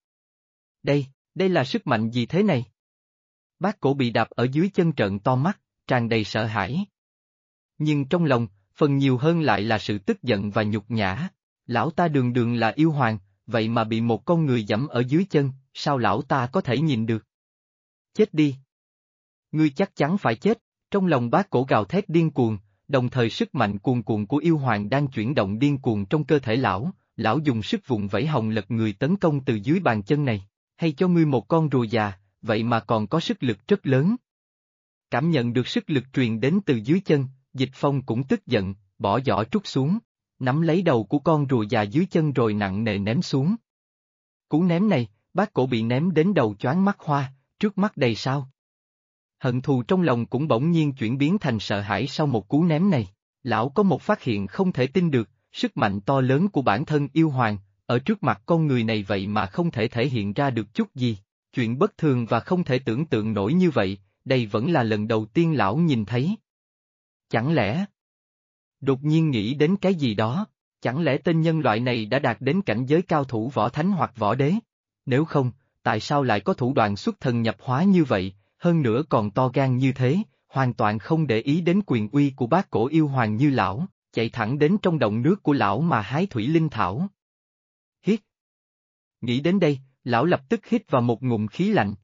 Đây là sức mạnh gì thế này? Bác cổ bị đạp ở dưới chân trợn to mắt, tràn đầy sợ hãi. Nhưng trong lòng, phần nhiều hơn lại là sự tức giận và nhục nhã. Lão ta đường đường là yêu hoàng, vậy mà bị một con người giẫm ở dưới chân, sao lão ta có thể nhìn được? Chết đi! Ngươi chắc chắn phải chết, trong lòng bác cổ gào thét điên cuồng, đồng thời sức mạnh cuồn cuộn của yêu hoàng đang chuyển động điên cuồng trong cơ thể lão dùng sức vụng vẫy hồng lật người tấn công từ dưới bàn chân này, hay cho ngươi một con rùa già, vậy mà còn có sức lực rất lớn. Cảm nhận được sức lực truyền đến từ dưới chân, Dịch Phong cũng tức giận, bỏ giỏ trút xuống, nắm lấy đầu của con rùa già dưới chân rồi nặng nề ném xuống. Cú ném này, bác cổ bị ném đến đầu choáng mắt hoa, trước mắt đầy sao. Hận thù trong lòng cũng bỗng nhiên chuyển biến thành sợ hãi sau một cú ném này. Lão có một phát hiện không thể tin được, sức mạnh to lớn của bản thân yêu hoàng, ở trước mặt con người này vậy mà không thể thể hiện ra được chút gì. Chuyện bất thường và không thể tưởng tượng nổi như vậy, đây vẫn là lần đầu tiên lão nhìn thấy. Chẳng lẽ? Đột nhiên nghĩ đến cái gì đó, chẳng lẽ tên nhân loại này đã đạt đến cảnh giới cao thủ võ thánh hoặc võ đế? Nếu không, tại sao lại có thủ đoạn xuất thần nhập hóa như vậy, hơn nữa còn to gan như thế, hoàn toàn không để ý đến quyền uy của bác cổ yêu hoàng như lão, chạy thẳng đến trong động nước của lão mà hái thủy linh thảo. Hít. Nghĩ đến đây, lão lập tức hít vào một ngụm khí lạnh.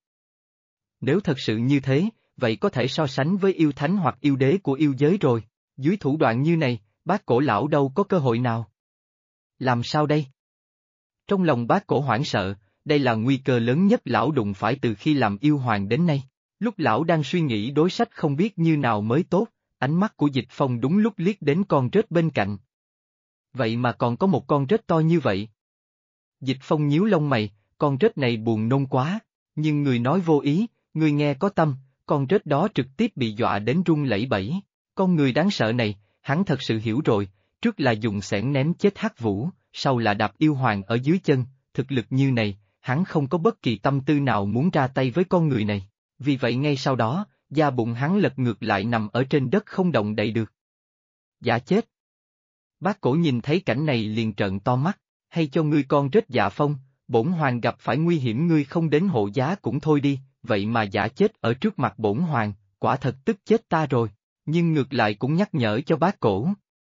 Nếu thật sự như thế, vậy có thể so sánh với yêu thánh hoặc yêu đế của yêu giới rồi, dưới thủ đoạn như này, bác cổ lão đâu có cơ hội nào. Làm sao đây? Trong lòng bác cổ hoảng sợ, đây là nguy cơ lớn nhất lão đụng phải từ khi làm yêu hoàng đến nay. Lúc lão đang suy nghĩ đối sách không biết như nào mới tốt, ánh mắt của Dịch Phong đúng lúc liếc đến con rết bên cạnh. Vậy mà còn có một con rết to như vậy. Dịch Phong nhíu lông mày, con rết này buồn nôn quá, nhưng người nói vô ý, người nghe có tâm, con rết đó trực tiếp bị dọa đến run lẩy bẩy. Con người đáng sợ này, hắn thật sự hiểu rồi, trước là dùng xẻng ném chết Hắc Vũ, sau là đạp yêu hoàng ở dưới chân, thực lực như này, hắn không có bất kỳ tâm tư nào muốn ra tay với con người này. Vì vậy ngay sau đó, da bụng hắn lật ngược lại nằm ở trên đất không động đậy được. Dạ chết! Bác cổ nhìn thấy cảnh này liền trợn to mắt, hay cho ngươi con rết Dạ Phong, bổn hoàng gặp phải nguy hiểm ngươi không đến hộ giá cũng thôi đi, vậy mà giả chết ở trước mặt bổn hoàng, quả thật tức chết ta rồi, nhưng ngược lại cũng nhắc nhở cho bác cổ.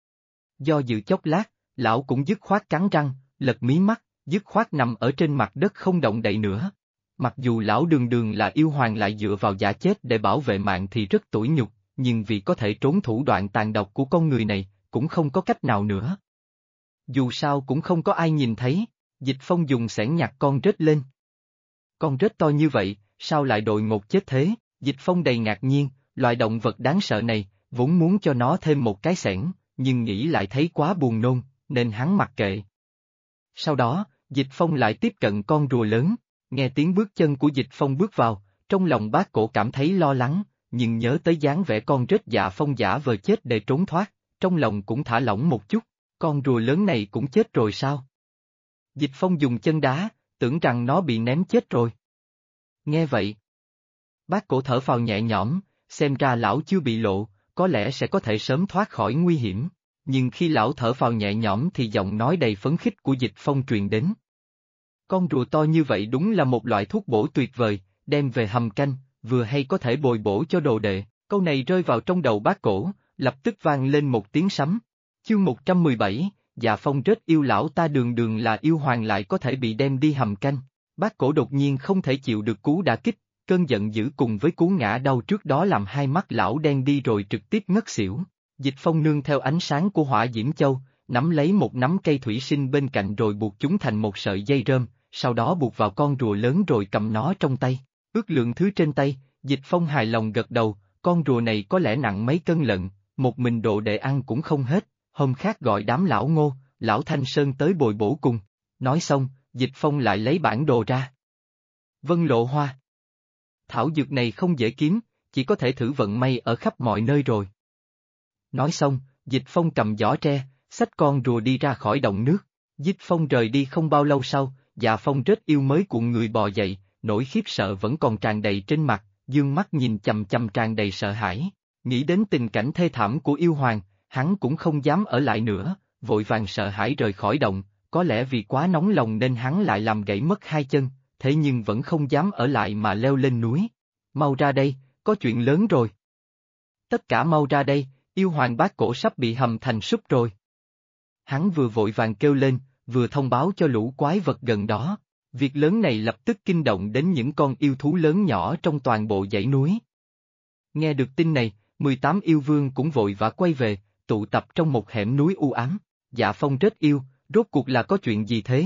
Do dự chốc lát, lão cũng dứt khoát cắn răng, lật mí mắt, dứt khoát nằm ở trên mặt đất không động đậy nữa. Mặc dù lão đường đường là yêu hoàng lại dựa vào giả chết để bảo vệ mạng thì rất tủi nhục, nhưng vì có thể trốn thủ đoạn tàn độc của con người này, cũng không có cách nào nữa. Dù sao cũng không có ai nhìn thấy, Dịch Phong dùng xẻng nhặt con rết lên. Con rết to như vậy, sao lại đột ngột chết thế? Dịch Phong đầy ngạc nhiên, loài động vật đáng sợ này, vốn muốn cho nó thêm một cái xẻng, nhưng nghĩ lại thấy quá buồn nôn, nên hắn mặc kệ. Sau đó, Dịch Phong lại tiếp cận con rùa lớn. Nghe tiếng bước chân của Dịch Phong bước vào, trong lòng bác cổ cảm thấy lo lắng, nhưng nhớ tới dáng vẻ con rết Dạ Phong giả vờ chết để trốn thoát, trong lòng cũng thả lỏng một chút, con rùa lớn này cũng chết rồi sao? Dịch Phong dùng chân đá, tưởng rằng nó bị ném chết rồi. Nghe vậy, bác cổ thở phào nhẹ nhõm, xem ra lão chưa bị lộ, có lẽ sẽ có thể sớm thoát khỏi nguy hiểm, nhưng khi lão thở phào nhẹ nhõm thì giọng nói đầy phấn khích của Dịch Phong truyền đến. Con rùa to như vậy đúng là một loại thuốc bổ tuyệt vời, đem về hầm canh, vừa hay có thể bồi bổ cho đồ đệ. Câu này rơi vào trong đầu bác cổ, lập tức vang lên một tiếng sấm. Chương 117, Dạ Phong rết yêu lão ta đường đường là yêu hoàng lại có thể bị đem đi hầm canh. Bác cổ đột nhiên không thể chịu được cú đả kích, cơn giận dữ cùng với cú ngã đau trước đó làm hai mắt lão đen đi rồi trực tiếp ngất xỉu. Dịch Phong nương theo ánh sáng của hỏa diễm châu, nắm lấy một nắm cây thủy sinh bên cạnh rồi buộc chúng thành một sợi dây rơm, sau đó buộc vào con rùa lớn rồi cầm nó trong tay. Ước lượng thứ trên tay, Dịch Phong hài lòng gật đầu, con rùa này có lẽ nặng mấy cân lận, một mình độ để ăn cũng không hết, hôm khác gọi đám lão Ngô, lão Thanh Sơn tới bồi bổ cùng. Nói xong, Dịch Phong lại lấy bản đồ ra. Vân Lộ Hoa. Thảo dược này không dễ kiếm, chỉ có thể thử vận may ở khắp mọi nơi rồi. Nói xong, Dịch Phong cầm giỏ tre, xách con rùa đi ra khỏi động nước. Dịch Phong rời đi không bao lâu sau, Dạ Phong Rết Yêu mới cuộn người bò dậy, nỗi khiếp sợ vẫn còn tràn đầy trên mặt, dương mắt nhìn chằm chằm tràn đầy sợ hãi. Nghĩ đến tình cảnh thê thảm của yêu hoàng, hắn cũng không dám ở lại nữa, vội vàng sợ hãi rời khỏi động, có lẽ vì quá nóng lòng nên hắn lại làm gãy mất hai chân, thế nhưng vẫn không dám ở lại mà leo lên núi. Mau ra đây, có chuyện lớn rồi. Tất cả mau ra đây, yêu hoàng bát cổ sắp bị hầm thành súp rồi. Hắn vừa vội vàng kêu lên, vừa thông báo cho lũ quái vật gần đó. Việc lớn này lập tức kinh động đến những con yêu thú lớn nhỏ trong toàn bộ dãy núi. Nghe được tin này, 18 yêu vương cũng vội vã quay về, tụ tập trong một hẻm núi u ám. Dạ Phong Rết Yêu, rốt cuộc là có chuyện gì thế?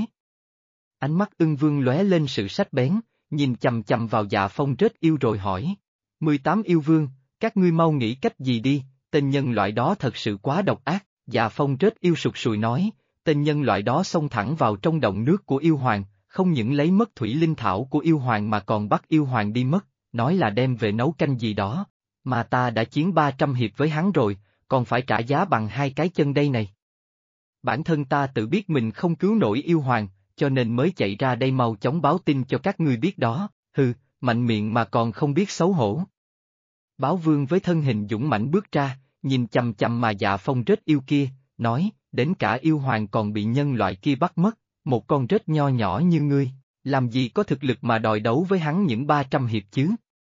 Ánh mắt Ưng Vương lóe lên sự sắc bén, nhìn chằm chằm vào Dạ Phong Rết Yêu rồi hỏi. 18 yêu vương, các ngươi mau nghĩ cách gì đi, tên nhân loại đó thật sự quá độc ác. Dạ Phong Rết Yêu sụt sùi nói, tên nhân loại đó xông thẳng vào trong động nước của yêu hoàng, không những lấy mất thủy linh thảo của yêu hoàng mà còn bắt yêu hoàng đi mất, nói là đem về nấu canh gì đó. Mà ta đã chiến 300 hiệp với hắn rồi, còn phải trả giá bằng hai cái chân đây này. Bản thân ta tự biết mình không cứu nổi yêu hoàng, cho nên mới chạy ra đây mau chóng báo tin cho các ngươi biết đó, hừ, mạnh miệng mà còn không biết xấu hổ. Báo Vương với thân hình dũng mãnh bước ra, nhìn chằm chằm mà Dạ Phong Rết Yêu kia, nói, đến cả yêu hoàng còn bị nhân loại kia bắt mất, một con rết nho nhỏ như ngươi, làm gì có thực lực mà đòi đấu với hắn những 300 hiệp chứ?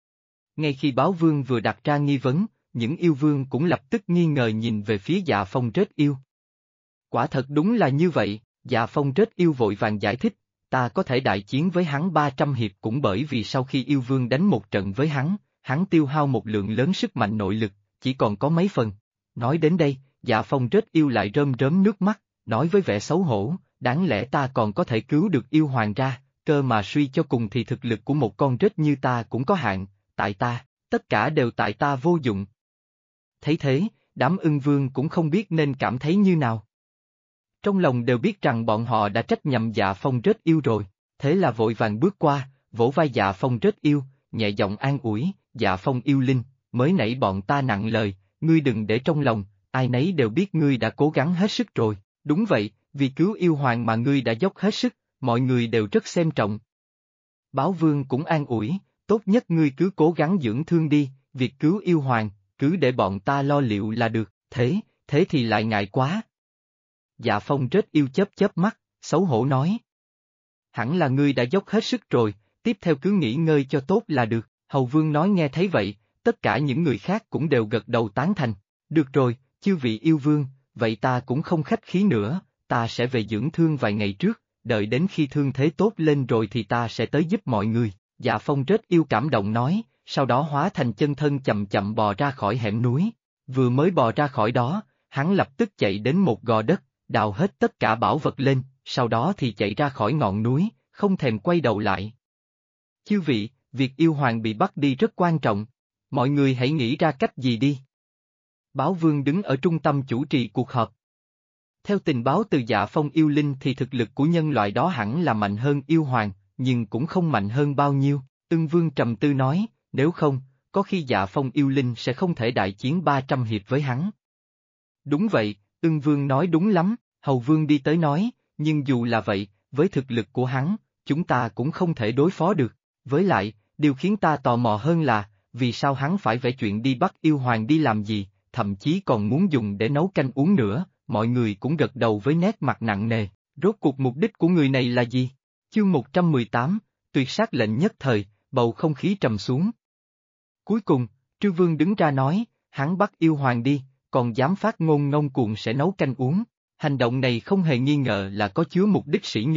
Ngay khi Báo Vương vừa đặt ra nghi vấn, những yêu vương cũng lập tức nghi ngờ nhìn về phía Dạ Phong Rết Yêu. Quả thật đúng là như vậy, Dạ Phong Rết Yêu vội vàng giải thích, ta có thể đại chiến với hắn 300 hiệp cũng bởi vì sau khi yêu vương đánh một trận với hắn tiêu hao một lượng lớn sức mạnh nội lực, chỉ còn có mấy phần. Nói đến đây, Dạ Phong Rết Yêu lại rơm rớm nước mắt, nói với vẻ xấu hổ, đáng lẽ ta còn có thể cứu được yêu hoàng ra, cơ mà suy cho cùng thì thực lực của một con rết như ta cũng có hạn, tại ta, tất cả đều tại ta vô dụng. Thấy thế, đám Ưng Vương cũng không biết nên cảm thấy như nào. Trong lòng đều biết rằng bọn họ đã trách nhầm Dạ Phong Rết Yêu rồi, thế là vội vàng bước qua, vỗ vai Dạ Phong Rết Yêu, nhẹ giọng an ủi, Dạ Phong yêu linh, mới nãy bọn ta nặng lời, ngươi đừng để trong lòng, ai nấy đều biết ngươi đã cố gắng hết sức rồi, đúng vậy, vì cứu yêu hoàng mà ngươi đã dốc hết sức, mọi người đều rất xem trọng. Báo Vương cũng an ủi, tốt nhất ngươi cứ cố gắng dưỡng thương đi, việc cứu yêu hoàng, cứ để bọn ta lo liệu là được, thế thì lại ngại quá. Dạ Phong Rết Yêu chớp chớp mắt, xấu hổ nói. Hẳn là ngươi đã dốc hết sức rồi, tiếp theo cứ nghỉ ngơi cho tốt là được, Hầu Vương nói nghe thấy vậy, tất cả những người khác cũng đều gật đầu tán thành, được rồi, chư vị yêu vương, vậy ta cũng không khách khí nữa, ta sẽ về dưỡng thương vài ngày trước, đợi đến khi thương thế tốt lên rồi thì ta sẽ tới giúp mọi người. Dạ Phong Rết Yêu cảm động nói, sau đó hóa thành chân thân chậm chậm bò ra khỏi hẻm núi. Vừa mới bò ra khỏi đó, hắn lập tức chạy đến một gò đất, đào hết tất cả bảo vật lên, sau đó thì chạy ra khỏi ngọn núi, không thèm quay đầu lại. Chư vị, việc yêu hoàng bị bắt đi rất quan trọng, mọi người hãy nghĩ ra cách gì đi. Báo Vương đứng ở trung tâm chủ trì cuộc họp. Theo tình báo từ Dạ Phong yêu linh thì thực lực của nhân loại đó hẳn là mạnh hơn yêu hoàng, nhưng cũng không mạnh hơn bao nhiêu. Ưng Vương trầm tư nói, nếu không, có khi Dạ Phong yêu linh sẽ không thể đại chiến 300 hiệp với hắn. Đúng vậy, Ưng Vương nói đúng lắm, Hầu Vương đi tới nói, nhưng dù là vậy, với thực lực của hắn, chúng ta cũng không thể đối phó được. Với lại, điều khiến ta tò mò hơn là, vì sao hắn phải vẽ chuyện đi bắt yêu hoàng đi làm gì, thậm chí còn muốn dùng để nấu canh uống nữa, mọi người cũng gật đầu với nét mặt nặng nề. Rốt cuộc mục đích của người này là gì? Chương 118, tuyệt sát lệnh nhất thời, bầu không khí trầm xuống. Cuối cùng, Trư Vương đứng ra nói, hắn bắt yêu hoàng đi, còn dám phát ngôn ngông cuồng sẽ nấu canh uống. Hành động này không hề nghi ngờ là có chứa mục đích sỉ nhục,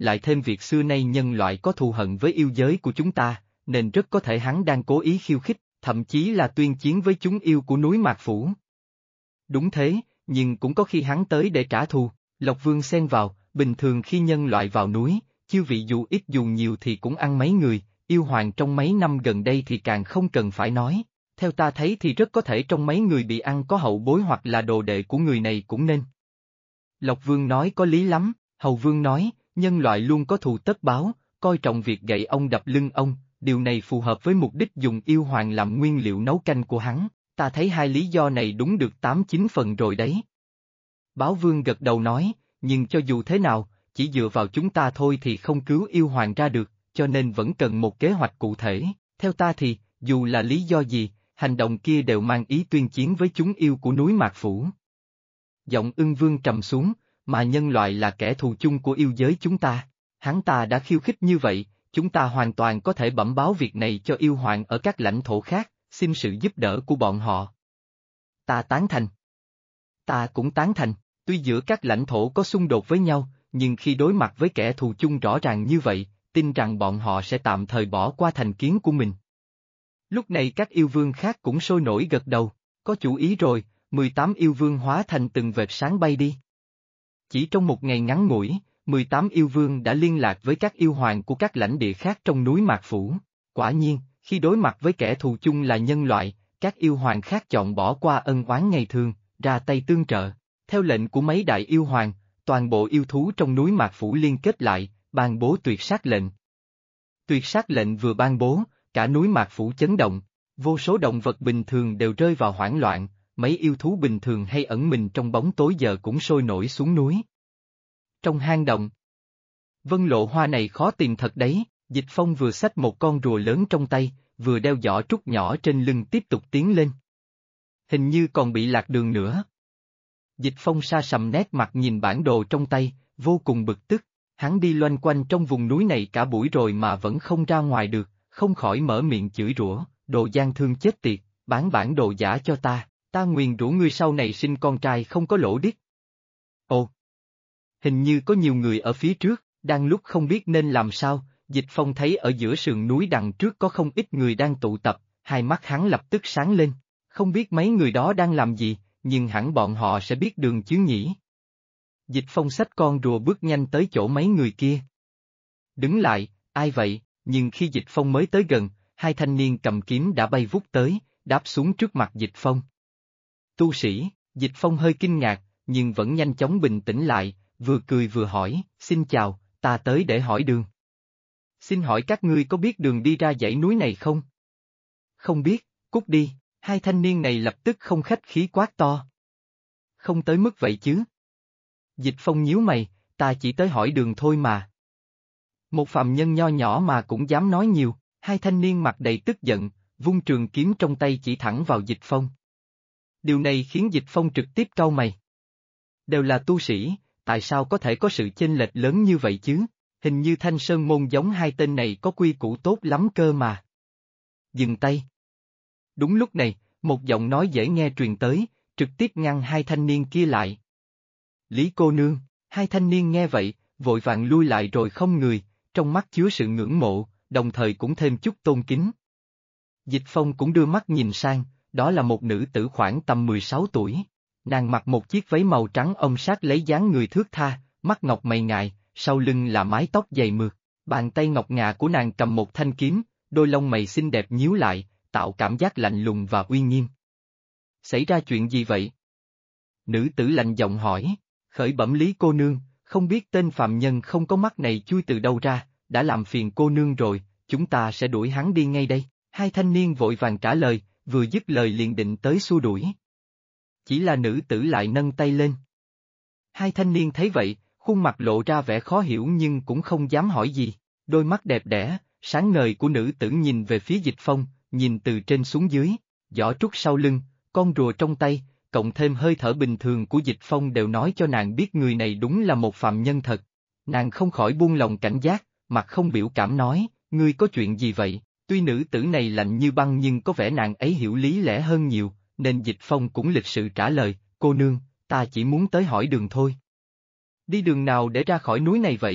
lại thêm việc xưa nay nhân loại có thù hận với yêu giới của chúng ta, nên rất có thể hắn đang cố ý khiêu khích, thậm chí là tuyên chiến với chúng yêu của núi Mạc Phủ. Đúng thế, nhưng cũng có khi hắn tới để trả thù, Lộc Vương xen vào, bình thường khi nhân loại vào núi, chư vị dù ít dù nhiều thì cũng ăn mấy người, yêu hoàng trong mấy năm gần đây thì càng không cần phải nói, theo ta thấy thì rất có thể trong mấy người bị ăn có hậu bối hoặc là đồ đệ của người này cũng nên. Lộc Vương nói có lý lắm, Hầu Vương nói, nhân loại luôn có thù tất báo, coi trọng việc gậy ông đập lưng ông, điều này phù hợp với mục đích dùng yêu hoàng làm nguyên liệu nấu canh của hắn, ta thấy hai lý do này đúng được 8-9 phần rồi đấy. Báo Vương gật đầu nói, nhưng cho dù thế nào, chỉ dựa vào chúng ta thôi thì không cứu yêu hoàng ra được, cho nên vẫn cần một kế hoạch cụ thể, theo ta thì, dù là lý do gì, hành động kia đều mang ý tuyên chiến với chúng yêu của núi Mạc Phủ. Giọng Ưng Vương trầm xuống, mà nhân loại là kẻ thù chung của yêu giới chúng ta, hắn ta đã khiêu khích như vậy, chúng ta hoàn toàn có thể bẩm báo việc này cho yêu hoàng ở các lãnh thổ khác, xin sự giúp đỡ của bọn họ. Ta tán thành. Ta cũng tán thành, tuy giữa các lãnh thổ có xung đột với nhau, nhưng khi đối mặt với kẻ thù chung rõ ràng như vậy, tin rằng bọn họ sẽ tạm thời bỏ qua thành kiến của mình. Lúc này các yêu vương khác cũng sôi nổi gật đầu, có chủ ý rồi, 18 yêu vương hóa thành từng vệt sáng bay đi. Chỉ trong một ngày ngắn ngủi, 18 yêu vương đã liên lạc với các yêu hoàng của các lãnh địa khác trong núi Mạc Phủ. Quả nhiên, khi đối mặt với kẻ thù chung là nhân loại, các yêu hoàng khác chọn bỏ qua ân oán ngày thường, ra tay tương trợ. Theo lệnh của mấy đại yêu hoàng, toàn bộ yêu thú trong núi Mạc Phủ liên kết lại, ban bố tuyệt sát lệnh. Tuyệt sát lệnh vừa ban bố, cả núi Mạc Phủ chấn động, vô số động vật bình thường đều rơi vào hoảng loạn, mấy yêu thú bình thường hay ẩn mình trong bóng tối giờ cũng sôi nổi xuống núi. Trong hang động, Vân Lộ Hoa này khó tìm thật đấy, Dịch Phong vừa xách một con rùa lớn trong tay, vừa đeo giỏ trúc nhỏ trên lưng tiếp tục tiến lên. Hình như còn bị lạc đường nữa. Dịch Phong sa sầm nét mặt nhìn bản đồ trong tay, vô cùng bực tức, hắn đi loanh quanh trong vùng núi này cả buổi rồi mà vẫn không ra ngoài được, không khỏi mở miệng chửi rủa, đồ gian thương chết tiệt, bán bản đồ giả cho ta nguyền rủa ngươi sau này sinh con trai không có lỗ điếc. Ồ! Hình như có nhiều người ở phía trước, đang lúc không biết nên làm sao, Dịch Phong thấy ở giữa sườn núi đằng trước có không ít người đang tụ tập, hai mắt hắn lập tức sáng lên, không biết mấy người đó đang làm gì, nhưng hẳn bọn họ sẽ biết đường chứ nhỉ. Dịch Phong xách con rùa bước nhanh tới chỗ mấy người kia. Đứng lại, ai vậy, nhưng khi Dịch Phong mới tới gần, hai thanh niên cầm kiếm đã bay vút tới, đáp xuống trước mặt Dịch Phong. Tu sĩ, Dịch Phong hơi kinh ngạc, nhưng vẫn nhanh chóng bình tĩnh lại, vừa cười vừa hỏi, xin chào, ta tới để hỏi đường. Xin hỏi các ngươi có biết đường đi ra dãy núi này không? Không biết, cút đi, hai thanh niên này lập tức không khách khí quát to. Không tới mức vậy chứ. Dịch Phong nhíu mày, ta chỉ tới hỏi đường thôi mà. Một phàm nhân nho nhỏ mà cũng dám nói nhiều, hai thanh niên mặt đầy tức giận, vung trường kiếm trong tay chỉ thẳng vào Dịch Phong. Điều này khiến Dịch Phong trực tiếp cau mày. Đều là tu sĩ, tại sao có thể có sự chênh lệch lớn như vậy chứ? Hình như Thanh Sơn môn giống hai tên này có quy củ tốt lắm cơ mà. Dừng tay. Đúng lúc này, một giọng nói dễ nghe truyền tới, trực tiếp ngăn hai thanh niên kia lại. Lý cô nương, hai thanh niên nghe vậy, vội vàng lui lại rồi không người, trong mắt chứa sự ngưỡng mộ, đồng thời cũng thêm chút tôn kính. Dịch Phong cũng đưa mắt nhìn sang, đó là một nữ tử khoảng tầm 16 tuổi. Nàng mặc một chiếc váy màu trắng ông sát lấy dáng người thướt tha, mắt ngọc mày ngài, sau lưng là mái tóc dày mượt, bàn tay ngọc ngà của nàng cầm một thanh kiếm, đôi lông mày xinh đẹp nhíu lại, tạo cảm giác lạnh lùng và uy nghiêm. Xảy ra chuyện gì vậy? Nữ tử lạnh giọng hỏi, khởi bẩm Lý cô nương, không biết tên phạm nhân không có mắt này chui từ đâu ra, đã làm phiền cô nương rồi, chúng ta sẽ đuổi hắn đi ngay đây. Hai thanh niên vội vàng trả lời, vừa dứt lời liền định tới xua đuổi. Chỉ là nữ tử lại nâng tay lên. Hai thanh niên thấy vậy, khuôn mặt lộ ra vẻ khó hiểu nhưng cũng không dám hỏi gì, đôi mắt đẹp đẽ, sáng ngời của nữ tử nhìn về phía Dịch Phong, nhìn từ trên xuống dưới, giỏ trúc sau lưng, con rùa trong tay, cộng thêm hơi thở bình thường của Dịch Phong đều nói cho nàng biết người này đúng là một phạm nhân thật. Nàng không khỏi buông lòng cảnh giác, mặt không biểu cảm nói, ngươi có chuyện gì vậy? Tuy nữ tử này lạnh như băng nhưng có vẻ nàng ấy hiểu lý lẽ hơn nhiều, nên Dịch Phong cũng lịch sự trả lời, cô nương, ta chỉ muốn tới hỏi đường thôi. Đi đường nào để ra khỏi núi này vậy?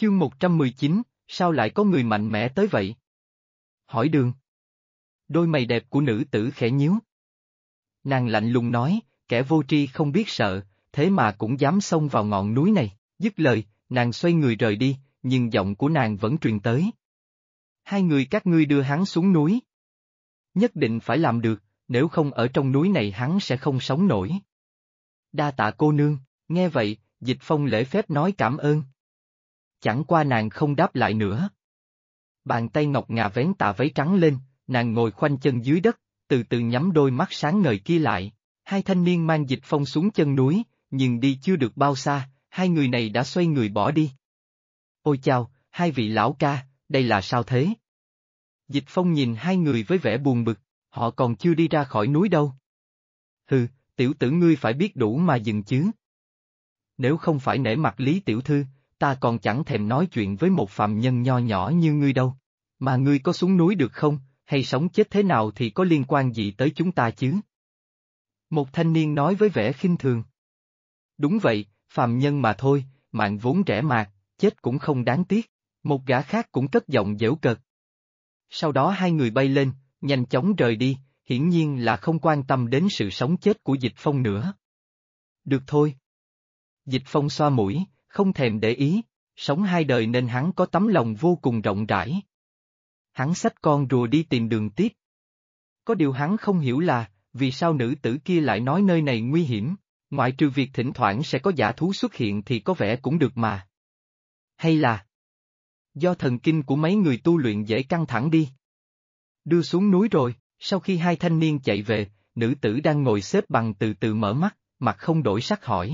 Chương 119, sao lại có người mạnh mẽ tới vậy? Hỏi Đường. Đôi mày đẹp của nữ tử khẽ nhíu. Nàng lạnh lùng nói, kẻ vô tri không biết sợ, thế mà cũng dám xông vào ngọn núi này. Dứt lời, nàng xoay người rời đi, nhưng giọng của nàng vẫn truyền tới. Hai người các ngươi đưa hắn xuống núi. Nhất định phải làm được, nếu không ở trong núi này hắn sẽ không sống nổi. Đa tạ cô nương, nghe vậy, Dịch Phong lễ phép nói cảm ơn. Chẳng qua nàng không đáp lại nữa. Bàn tay ngọc ngà vén tà váy trắng lên, nàng ngồi khoanh chân dưới đất, từ từ nhắm đôi mắt sáng ngời kia lại. Hai thanh niên mang Dịch Phong xuống chân núi, nhưng đi chưa được bao xa, hai người này đã xoay người bỏ đi. Ôi chao, hai vị lão ca, đây là sao thế? Dịch Phong nhìn hai người với vẻ buồn bực, họ còn chưa đi ra khỏi núi đâu. Hừ, tiểu tử ngươi phải biết đủ mà dừng chứ. Nếu không phải nể mặt Lý tiểu thư, ta còn chẳng thèm nói chuyện với một phàm nhân nho nhỏ như ngươi đâu. Mà ngươi có xuống núi được không, hay sống chết thế nào thì có liên quan gì tới chúng ta chứ? Một thanh niên nói với vẻ khinh thường. Đúng vậy, phàm nhân mà thôi, mạng vốn rẻ mạt, chết cũng không đáng tiếc. Một gã khác cũng cất giọng giễu cợt. Sau đó hai người bay lên, nhanh chóng rời đi, hiển nhiên là không quan tâm đến sự sống chết của Dịch Phong nữa. Được thôi. Dịch Phong xoa mũi, không thèm để ý, sống hai đời nên hắn có tấm lòng vô cùng rộng rãi. Hắn xách con rùa đi tìm đường tiếp. Có điều hắn không hiểu là, vì sao nữ tử kia lại nói nơi này nguy hiểm, ngoại trừ việc thỉnh thoảng sẽ có dã thú xuất hiện thì có vẻ cũng được mà. Hay là do thần kinh của mấy người tu luyện dễ căng thẳng đi. Đưa xuống núi rồi, sau khi hai thanh niên chạy về, nữ tử đang ngồi xếp bằng từ từ mở mắt, mặt không đổi sắc hỏi.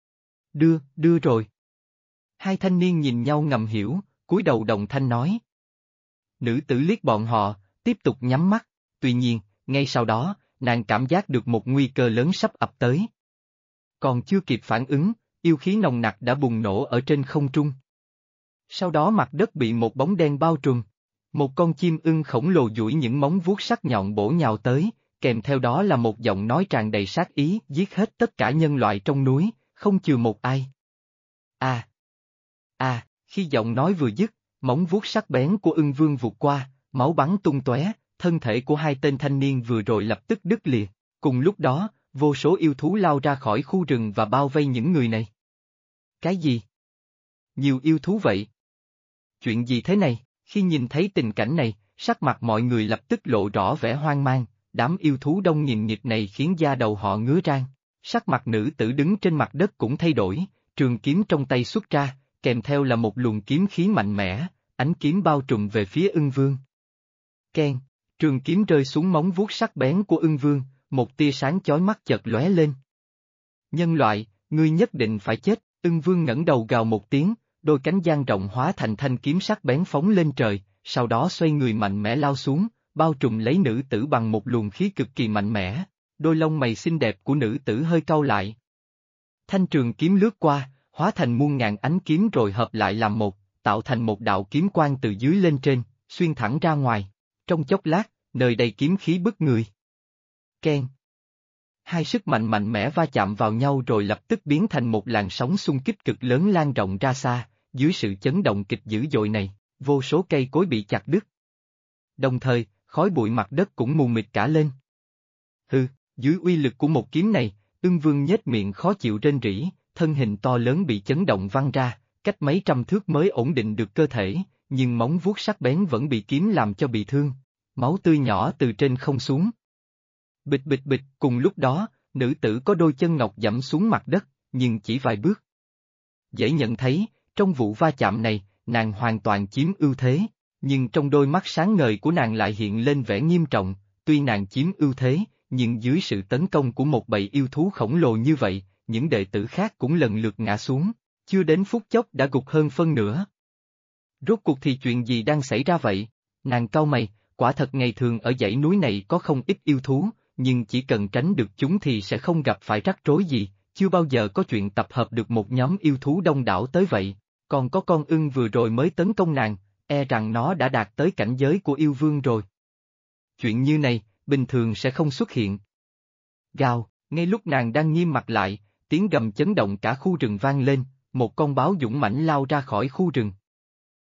Đưa rồi. Hai thanh niên nhìn nhau ngầm hiểu, cúi đầu đồng thanh nói. Nữ tử liếc bọn họ, tiếp tục nhắm mắt, tuy nhiên, ngay sau đó, nàng cảm giác được một nguy cơ lớn sắp ập tới. Còn chưa kịp phản ứng, yêu khí nồng nặc đã bùng nổ ở trên không trung. Sau đó mặt đất bị một bóng đen bao trùm. Một con chim ưng khổng lồ duỗi những móng vuốt sắc nhọn bổ nhào tới, kèm theo đó là một giọng nói tràn đầy sát ý, giết hết tất cả nhân loại trong núi, không chừa một ai. Khi giọng nói vừa dứt, móng vuốt sắc bén của ưng vương vụt qua, máu bắn tung tóe, thân thể của hai tên thanh niên vừa rồi lập tức đứt lìa. Cùng lúc đó, vô số yêu thú lao ra khỏi khu rừng và bao vây những người này. Cái gì? Nhiều yêu thú vậy? Chuyện gì thế này? Khi nhìn thấy tình cảnh này, sắc mặt mọi người lập tức lộ rõ vẻ hoang mang, đám yêu thú đông nghìn nghịt này khiến da đầu họ ngứa rang. Sắc mặt nữ tử đứng trên mặt đất cũng thay đổi, trường kiếm trong tay xuất ra, kèm theo là một luồng kiếm khí mạnh mẽ, ánh kiếm bao trùm về phía ưng vương. Keng, trường kiếm rơi xuống móng vuốt sắc bén của ưng vương, một tia sáng chói mắt chợt lóe lên. Nhân loại, ngươi nhất định phải chết, ưng vương ngẩng đầu gào một tiếng, đôi cánh dang rộng hóa thành thanh kiếm sắc bén phóng lên trời, sau đó xoay người mạnh mẽ lao xuống, bao trùm lấy nữ tử bằng một luồng khí cực kỳ mạnh mẽ. Đôi lông mày xinh đẹp của nữ tử hơi cau lại. Thanh trường kiếm lướt qua, hóa thành muôn ngàn ánh kiếm rồi hợp lại làm một, tạo thành một đạo kiếm quang từ dưới lên trên, xuyên thẳng ra ngoài. Trong chốc lát, nơi đầy kiếm khí bức người. Keng. Hai sức mạnh mạnh mẽ va chạm vào nhau rồi lập tức biến thành một làn sóng xung kích cực lớn lan rộng ra xa, dưới sự chấn động kịch dữ dội này, vô số cây cối bị chặt đứt. Đồng thời, khói bụi mặt đất cũng mù mịt cả lên. Hừ, dưới uy lực của một kiếm này, ưng vương nhếch miệng khó chịu rên rỉ, thân hình to lớn bị chấn động văng ra, cách mấy trăm thước mới ổn định được cơ thể, nhưng móng vuốt sắc bén vẫn bị kiếm làm cho bị thương. Máu tươi nhỏ từ trên không xuống. Bịch bịch bịch, cùng lúc đó, nữ tử có đôi chân ngọc dẫm xuống mặt đất, nhưng chỉ vài bước. Dễ nhận thấy, trong vụ va chạm này, nàng hoàn toàn chiếm ưu thế, nhưng trong đôi mắt sáng ngời của nàng lại hiện lên vẻ nghiêm trọng, tuy nàng chiếm ưu thế, nhưng dưới sự tấn công của một bầy yêu thú khổng lồ như vậy, những đệ tử khác cũng lần lượt ngã xuống, chưa đến phút chốc đã gục hơn phân nửa. Rốt cuộc thì chuyện gì đang xảy ra vậy? Nàng cau mày, quả thật ngày thường ở dãy núi này có không ít yêu thú, nhưng chỉ cần tránh được chúng thì sẽ không gặp phải rắc rối gì, chưa bao giờ có chuyện tập hợp được một nhóm yêu thú đông đảo tới vậy, còn có con ưng vừa rồi mới tấn công nàng, e rằng nó đã đạt tới cảnh giới của yêu vương rồi. Chuyện như này, bình thường sẽ không xuất hiện. Gào, ngay lúc nàng đang nghiêm mặt lại, tiếng gầm chấn động cả khu rừng vang lên, một con báo dũng mãnh lao ra khỏi khu rừng,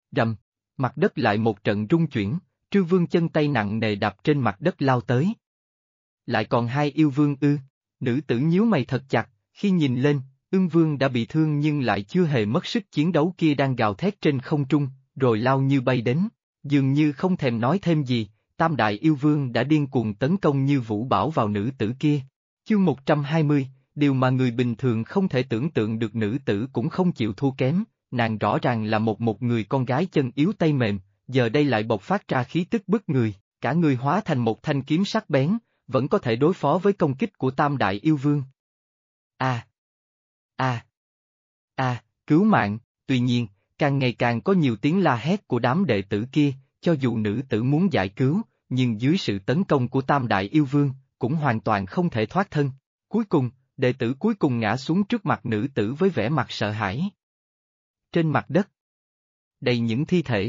Rầm, mặt đất lại một trận rung chuyển, Trư Vương chân tay nặng nề đạp trên mặt đất lao tới. Lại còn hai yêu vương ư? Nữ tử nhíu mày thật chặt, khi nhìn lên, Ưng Vương đã bị thương nhưng lại chưa hề mất sức chiến đấu kia đang gào thét trên không trung, rồi lao như bay đến. Dường như không thèm nói thêm gì, Tam Đại Yêu Vương đã điên cuồng tấn công như vũ bão vào nữ tử kia. Chương 120, điều mà người bình thường không thể tưởng tượng được, nữ tử cũng không chịu thua kém, nàng rõ ràng là một người con gái chân yếu tay mềm, giờ đây lại bộc phát ra khí tức bức người, cả người hóa thành một thanh kiếm sắc bén, vẫn có thể đối phó với công kích của Tam Đại Yêu Vương. A, a, a, cứu mạng! Tuy nhiên, càng ngày càng có nhiều tiếng la hét của đám đệ tử kia, cho dù nữ tử muốn giải cứu, nhưng dưới sự tấn công của Tam Đại Yêu Vương, cũng hoàn toàn không thể thoát thân. Cuối cùng, đệ tử cuối cùng ngã xuống trước mặt nữ tử với vẻ mặt sợ hãi. Trên mặt đất, đầy những thi thể.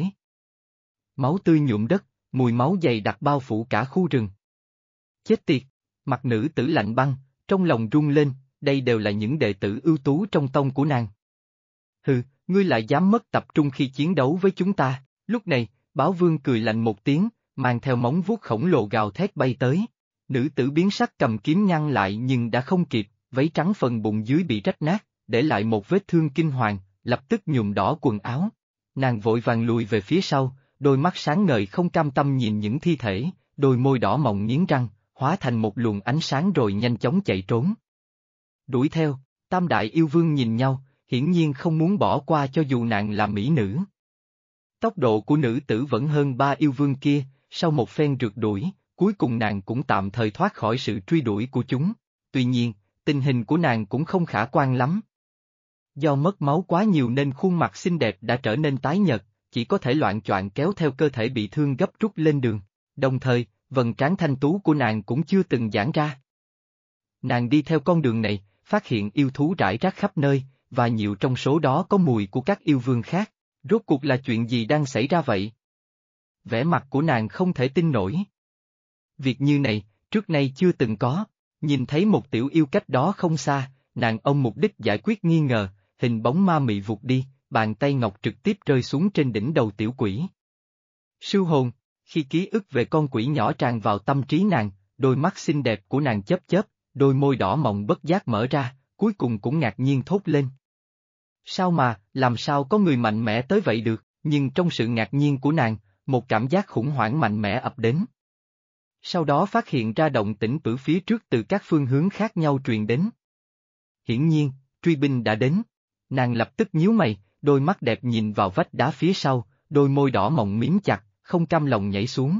Máu tươi nhuộm đất, mùi máu dày đặc bao phủ cả khu rừng. Chết tiệt! Mặt nữ tử lạnh băng, trong lòng rung lên, đây đều là những đệ tử ưu tú trong tông của nàng. Hừ, ngươi lại dám mất tập trung khi chiến đấu với chúng ta. Lúc này, Báo Vương cười lạnh một tiếng, mang theo móng vuốt khổng lồ gào thét bay tới. Nữ tử biến sắc cầm kiếm ngăn lại nhưng đã không kịp, váy trắng phần bụng dưới bị rách nát, để lại một vết thương kinh hoàng, lập tức nhuộm đỏ quần áo. Nàng vội vàng lùi về phía sau, đôi mắt sáng ngời không cam tâm nhìn những thi thể, đôi môi đỏ mọng nghiến răng, hóa thành một luồng ánh sáng rồi nhanh chóng chạy trốn. Đuổi theo, Tam Đại Yêu Vương nhìn nhau, hiển nhiên không muốn bỏ qua cho dù nàng là mỹ nữ. Tốc độ của nữ tử vẫn hơn ba yêu vương kia, sau một phen rượt đuổi, cuối cùng nàng cũng tạm thời thoát khỏi sự truy đuổi của chúng. Tuy nhiên, tình hình của nàng cũng không khả quan lắm. Do mất máu quá nhiều nên khuôn mặt xinh đẹp đã trở nên tái nhợt, chỉ có thể loạng choạng kéo theo cơ thể bị thương gấp rút lên đường. Đồng thời, vầng trán thanh tú của nàng cũng chưa từng giãn ra. Nàng đi theo con đường này, phát hiện yêu thú rải rác khắp nơi, và nhiều trong số đó có mùi của các yêu vương khác. Rốt cuộc là chuyện gì đang xảy ra vậy? Vẻ mặt của nàng không thể tin nổi. Việc như này, trước nay chưa từng có. Nhìn thấy một tiểu yêu cách đó không xa, nàng ông mục đích giải quyết nghi ngờ, hình bóng ma mị vụt đi, bàn tay ngọc trực tiếp rơi xuống trên đỉnh đầu tiểu quỷ. Sư hồn, khi ký ức về con quỷ nhỏ tràn vào tâm trí nàng, đôi mắt xinh đẹp của nàng chớp chớp, đôi môi đỏ mọng bất giác mở ra, cuối cùng cũng ngạc nhiên thốt lên. Làm sao có người mạnh mẽ tới vậy được, nhưng trong sự ngạc nhiên của nàng, một cảm giác khủng hoảng mạnh mẽ ập đến. Sau đó phát hiện ra động tĩnh từ phía trước từ các phương hướng khác nhau truyền đến. Hiển nhiên, truy binh đã đến. Nàng lập tức nhíu mày, đôi mắt đẹp nhìn vào vách đá phía sau, đôi môi đỏ mọng mím chặt, không cam lòng nhảy xuống.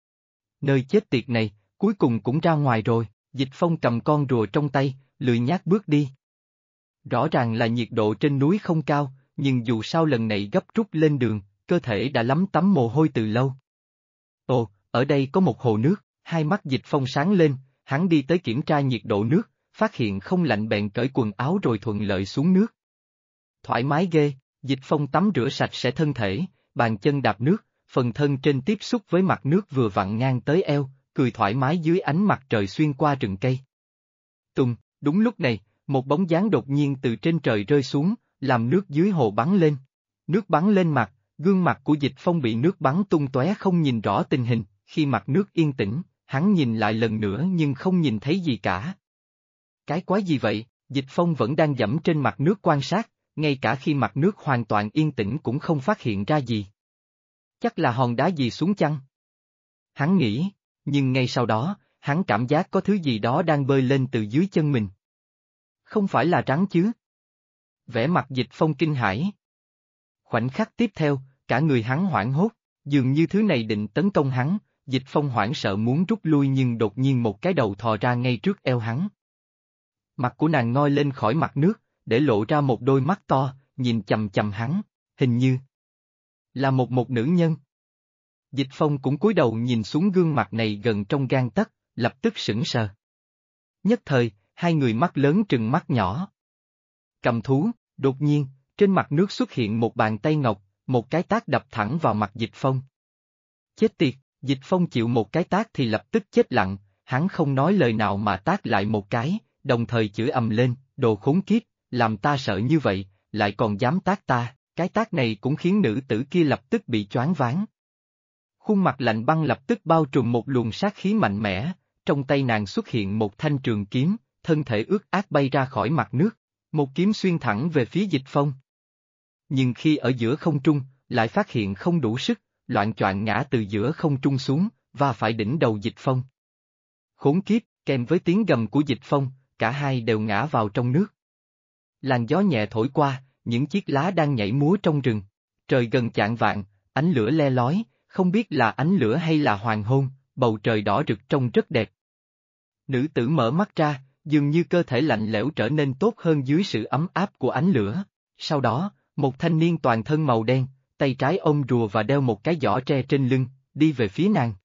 Nơi chết tiệt này, cuối cùng cũng ra ngoài rồi, Dịch Phong cầm con rùa trong tay, lười nhác bước đi. Rõ ràng là nhiệt độ trên núi không cao, nhưng dù sao lần này gấp rút lên đường, cơ thể đã lấm tấm mồ hôi từ lâu. Ồ, ở đây có một hồ nước, hai mắt Dịch Phong sáng lên, hắn đi tới kiểm tra nhiệt độ nước, phát hiện không lạnh bèn cởi quần áo rồi thuận lợi xuống nước. Thoải mái ghê, Dịch Phong tắm rửa sạch sẽ thân thể, bàn chân đạp nước, phần thân trên tiếp xúc với mặt nước vừa vặn ngang tới eo, cười thoải mái dưới ánh mặt trời xuyên qua rừng cây. Đúng lúc này, một bóng dáng đột nhiên từ trên trời rơi xuống, làm nước dưới hồ bắn lên. Nước bắn lên mặt, gương mặt của Dịch Phong bị nước bắn tung tóe không nhìn rõ tình hình, khi mặt nước yên tĩnh, hắn nhìn lại lần nữa nhưng không nhìn thấy gì cả. Cái quái gì vậy? Dịch Phong vẫn đang dẫm trên mặt nước quan sát, ngay cả khi mặt nước hoàn toàn yên tĩnh cũng không phát hiện ra gì. Chắc là hòn đá gì xuống chăng? Hắn nghĩ, nhưng ngay sau đó, hắn cảm giác có thứ gì đó đang bơi lên từ dưới chân mình. Không phải là rắn chứ? Vẻ mặt Dịch Phong kinh hãi. Khoảnh khắc tiếp theo, cả người hắn hoảng hốt, dường như thứ này định tấn công hắn, Dịch Phong hoảng sợ muốn rút lui nhưng đột nhiên một cái đầu thò ra ngay trước eo hắn. Mặt của nàng ngoi lên khỏi mặt nước, để lộ ra một đôi mắt to, nhìn chằm chằm hắn, hình như là một nữ nhân. Dịch Phong cũng cúi đầu nhìn xuống gương mặt này gần trong gang tấc, lập tức sững sờ. Nhất thời, hai người mắt lớn trừng mắt nhỏ. Cầm thú, đột nhiên, trên mặt nước xuất hiện một bàn tay ngọc, một cái tát đập thẳng vào mặt Dịch Phong. Chết tiệt, Dịch Phong chịu một cái tát thì lập tức chết lặng, hắn không nói lời nào mà tát lại một cái, đồng thời chửi ầm lên, đồ khốn kiếp, làm ta sợ như vậy, lại còn dám tát ta, Cái tát này cũng khiến nữ tử kia lập tức bị choáng váng. Khuôn mặt lạnh băng lập tức bao trùm một luồng sát khí mạnh mẽ, trong tay nàng xuất hiện một thanh trường kiếm, thân thể ướt át bay ra khỏi mặt nước, một kiếm xuyên thẳng về phía Dịch Phong. Nhưng khi ở giữa không trung, lại phát hiện không đủ sức, loạng choạng ngã từ giữa không trung xuống, và phải đỉnh đầu Dịch Phong. Khốn kiếp, kèm với tiếng gầm của Dịch Phong, cả hai đều ngã vào trong nước. Làn gió nhẹ thổi qua, những chiếc lá đang nhảy múa trong rừng. Trời gần chạng vạng, ánh lửa le lói, không biết là ánh lửa hay là hoàng hôn, bầu trời đỏ rực trông rất đẹp. Nữ tử mở mắt ra, dường như cơ thể lạnh lẽo trở nên tốt hơn dưới sự ấm áp của ánh lửa. Sau đó, một thanh niên toàn thân màu đen, tay trái ôm rùa và đeo một cái giỏ tre trên lưng, đi về phía nàng.